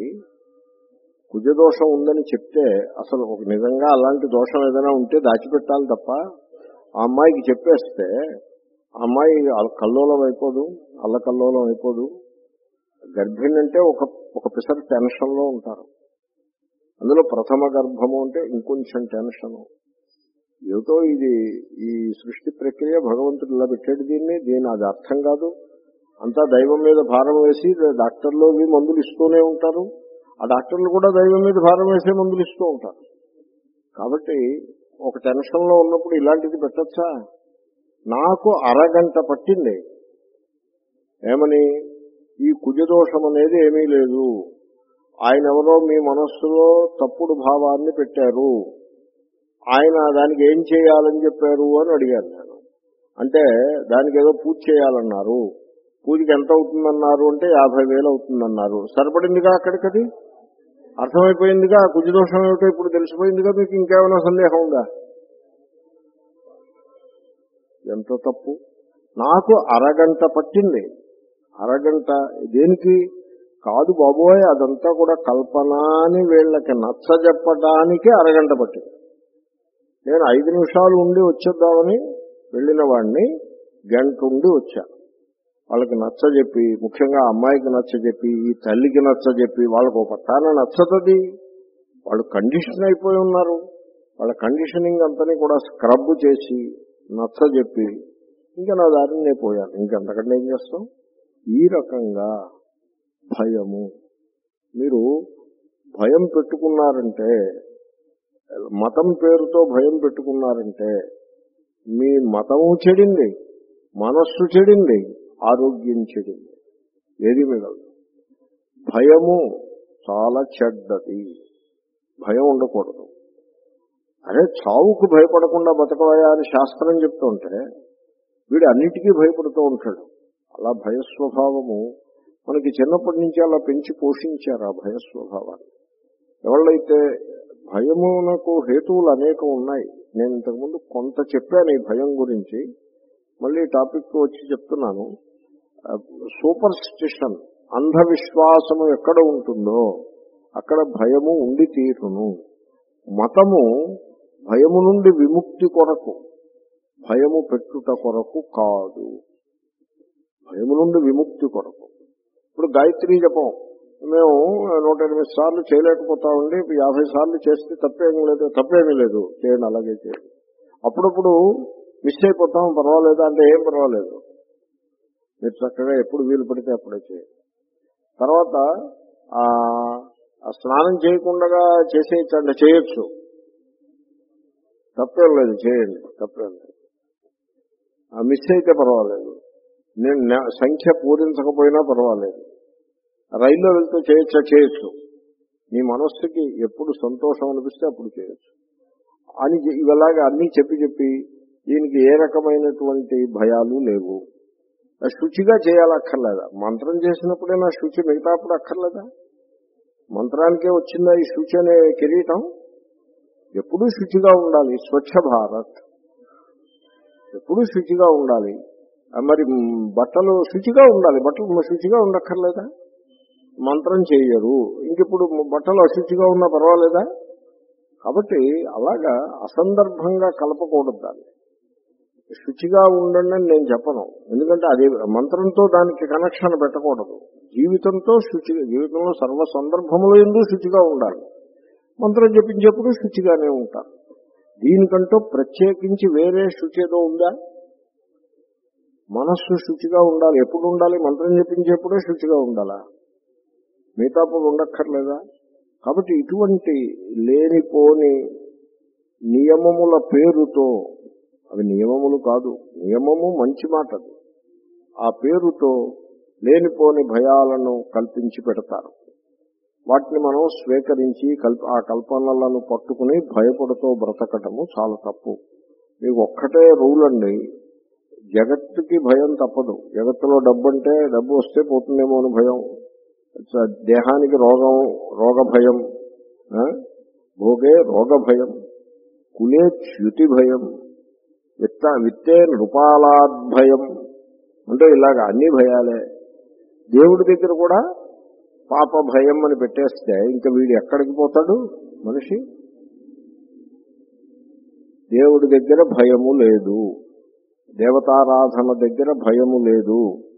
కుజదోషం ఉందని చెప్తే అసలు ఒక నిజంగా అలాంటి దోషం ఏదైనా ఉంటే దాచిపెట్టాలి తప్ప ఆ అమ్మాయికి చెప్పేస్తే ఆ అమ్మాయి కల్లోలం అయిపోదు, అల్లకల్లోలం అయిపోదు. గర్భిణి అంటే ఒక ఒక పిసర్ టెన్షన్లో ఉంటారు. అందులో ప్రథమ గర్భము అంటే ఇంకొంచెం టెన్షను. ఏమిటో ఇది ఈ సృష్టి ప్రక్రియ భగవంతుడు ఇలా పెట్టాడు దీన్ని, దీని అది అర్థం కాదు. అంతా దైవం మీద భారం వేసి డాక్టర్లు మందులు ఇస్తూనే ఉంటారు. ఆ డాక్టర్లు కూడా దైవం మీద భారం వేసే మందులు ఇస్తూ ఉంటారు. కాబట్టి ఒక టెన్షన్లో ఉన్నప్పుడు ఇలాంటిది పెట్టచ్చా? నాకు అరగంట పట్టింది. ఏమని? ఈ కుజదోషం అనేది ఏమీ లేదు, ఆయన ఎవరో మీ మనస్సులో తప్పుడు భావాన్ని పెట్టారు, ఆయన దానికి ఏం చేయాలని చెప్పారు అని అడిగాను నేను. అంటే దానికి ఏదో పూజ చేయాలన్నారు. పూజకి ఎంత అవుతుందన్నారు అంటే యాభై వేలు అవుతుందన్నారు. సరిపడిందిగా అక్కడికది, అర్థమైపోయిందిగా. కుజదోషం ఏమిటో ఇప్పుడు తెలిసిపోయిందిగా. మీకు ఇంకేమైనా సందేహం ఉందా? ఎంత తప్పు! నాకు అరగంట పట్టింది. అరగంట దేనికి? కాదు బాబోయ్, అదంతా కూడా కల్పన అని వీళ్ళకి నచ్చ చెప్పడానికి అరగంట పట్టింది. నేను ఐదు నిమిషాలు ఉండి వచ్చేద్దామని వెళ్ళిన వాడిని గంట ఉండి వచ్చాను. వాళ్ళకి నచ్చ చెప్పి, ముఖ్యంగా అమ్మాయికి నచ్చ చెప్పి, ఈ తల్లికి నచ్చ చెప్పి, వాళ్ళకు ఒక పట్టాన నచ్చతది. వాళ్ళు కండిషన్ అయిపోయి ఉన్నారు. వాళ్ళ కండిషనింగ్ అంతని కూడా స్క్రబ్ చేసి నచ్చ చెప్పి ఇంకా నా దారిని నేను పోయాను. ఇంకెంతకంటే ఏం చేస్తాం? ఈ రకంగా భయము. మీరు భయం పెట్టుకున్నారంటే, మతం పేరుతో భయం పెట్టుకున్నారంటే మీ మతము చెడింది, మనస్సు చెడింది, ఆరోగ్యం చెడింది, ఏది మిగలదు. భయము చాలా చెడ్డది. భయం ఉండకూడదు. అరే చావుకు భయపడకుండా బతకవయా అని శాస్త్రం చెప్తుంటే వీడు అన్నిటికీ భయపడుతూ ఉంటాడు. అలా భయస్వభావము మనకి చిన్నప్పటి నుంచి అలా పెంచి పోషించారు. ఆ భయస్వభావాన్ని ఎవళ్ళైతే, భయమునకు హేతువులు అనేకం ఉన్నాయి. నేను ఇంతకుముందు కొంత చెప్పాను ఈ భయం గురించి. మళ్ళీ టాపిక్ వచ్చి చెప్తున్నాను. సూపర్ స్టిషన్, అంధవిశ్వాసము ఎక్కడ ఉంటుందో అక్కడ భయము ఉండి తీరును. మతము భయము నుండి విముక్తి కొరకు, భయము పెట్టుట కొరకు కాదు. భయము నుండి విముక్తి కొరకు. ఇప్పుడు గాయత్రీ జపం మేము నూట ఎనిమిది సార్లు చేయలేకపోతామండి, యాభై సార్లు చేస్తే తప్పేమీ లేదు. తప్పేమీ లేదు, చేయండి, అలాగే చేయండి. అప్పుడప్పుడు మిస్ అయిపోతాం, పర్వాలేదు అంటే ఏం పర్వాలేదు, మీరు చక్కగా ఎప్పుడు వీలు పడితే అప్పుడే చేయండి. తర్వాత స్నానం చేయకుండా చేసేయచ్చండి, చేయొచ్చు, తప్పేం లేదు, చేయండి, తప్పేం లేదు. మిస్ అయితే పర్వాలేదు, నేను సంఖ్య పూరించకపోయినా పర్వాలేదు. రైల్లో వెళ్తూ చేయొచ్చా? చేయొచ్చు. మీ మనస్సుకి ఎప్పుడు సంతోషం అనిపిస్తే అప్పుడు చేయొచ్చు అని ఇలాగా అన్నీ చెప్పి చెప్పి దీనికి ఏ రకమైనటువంటి భయాలు లేవు. శుచిగా చేయాలక్కర్లేదా? మంత్రం చేసినప్పుడే నా శుచి మిగతా అప్పుడు అక్కర్లేదా? మంత్రానికే వచ్చిందా ఈ శుచి అనే కిరీటం? ఎప్పుడూ శుచిగా ఉండాలి. స్వచ్ఛ భారత్ ఎప్పుడూ శుచిగా ఉండాలి. మరి బట్టలు శుచిగా ఉండాలి. బట్టలు శుచిగా ఉండక్కర్లేదా? మంత్రం చేయరు, ఇంకిప్పుడు బట్టలు అశుచిగా ఉన్నా పర్వాలేదా? కాబట్టి అలాగా అసందర్భంగా కలపకూడదు. దాన్ని శుచిగా ఉండండి అని నేను చెప్పను, ఎందుకంటే అది మంత్రంతో దానికి కనెక్షన్ పెట్టకూడదు. జీవితంతో శుచి, జీవితంలో సర్వ సందర్భములు ఎందుకు శుచిగా ఉండాలి. మంత్రం జపించేప్పుడు శుచిగానే ఉంటారు. దీనికంటూ ప్రత్యేకించి వేరే శుచి ఏదో ఉందా? మనస్సు శుచిగా ఉండాలి. ఎప్పుడు ఉండాలి? మంత్రం జపించేప్పుడే శుచిగా ఉండాలా? మిగతాప్పుడు ఉండక్కర్లేదా? కాబట్టి ఇటువంటి లేనిపోని నియమముల పేరుతో, అవి నియమములు కాదు, నియమము మంచి మాట, ఆ పేరుతో లేనిపోని భయాలను కల్పించి పెడతారు. వాటిని మనం స్వీకరించి కల్ప ఆ కల్పనలను పట్టుకుని భయపడుతూ బ్రతకటము చాలా తప్పు. మీకు ఒక్కటే రూల్ అండి, జగత్తుకి భయం తప్పదు. జగత్తులో డబ్బు అంటే డబ్బు వస్తే పోతుందేమో అని భయం, దేహానికి రోగం రోగ భయం, భోగే రోగ భయం, కులే చ్యుతి భయం, విత్త విత్తే నృపాలాద్భయం అంటే ఇలాగ అన్ని భయాలే. దేవుడి దగ్గర కూడా పాప భయం అని పెట్టేస్తే ఇంకా వీడు ఎక్కడికి పోతాడు మనిషి? దేవుడి దగ్గర భయము లేదు, దేవతారాధన దగ్గర భయము లేదు.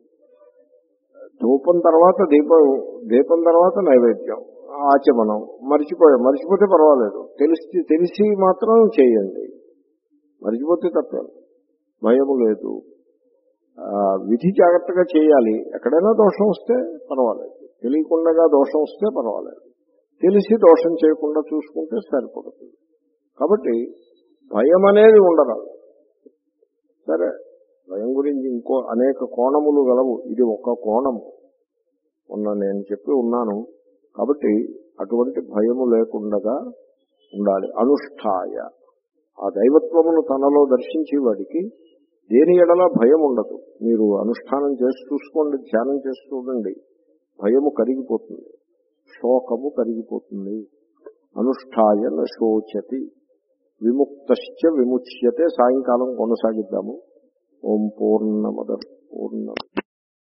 ధూపం తర్వాత దీపం, దీపం తర్వాత నైవేద్యం, ఆచమనం, మర్చిపోయాం, మర్చిపోతే పర్వాలేదు, తెలిసి తెలిసి మాత్రం చేయండి, మర్చిపోతే తప్పదు. భయము లేదు, విధి జాగ్రత్తగా చేయాలి. ఎక్కడైనా దోషం వస్తే పర్వాలేదు, తెలియకుండా దోషం వస్తే పర్వాలేదు, తెలిసి దోషం చేయకుండా చూసుకుంటే సరిపడుతుంది. కాబట్టి భయం అనేది ఉండరాదు. సరే, భయం గురించి ఇంకో అనేక కోణములు గలవు, ఇది ఒక కోణము మొన్న నేను చెప్పి ఉన్నాను. కాబట్టి అటువంటి భయము లేకుండా ఉండాలి. అనుష్ఠాయ, ఆ దైవత్వమును తనలో దర్శించే వాడికి దేని ఎడల భయం ఉండదు. మీరు అనుష్ఠానం చేసి చూసుకోండి, ధ్యానం చేసి చూడండి, భయము కరిగిపోతుంది, శోకము కరిగిపోతుంది. అనుష్ఠాయ న శోచతి విముక్తశ్చ విముచ్యతే. సాయంకాలం కొనసాగిద్దాము. ఓం పూర్ణమద పూర్ణ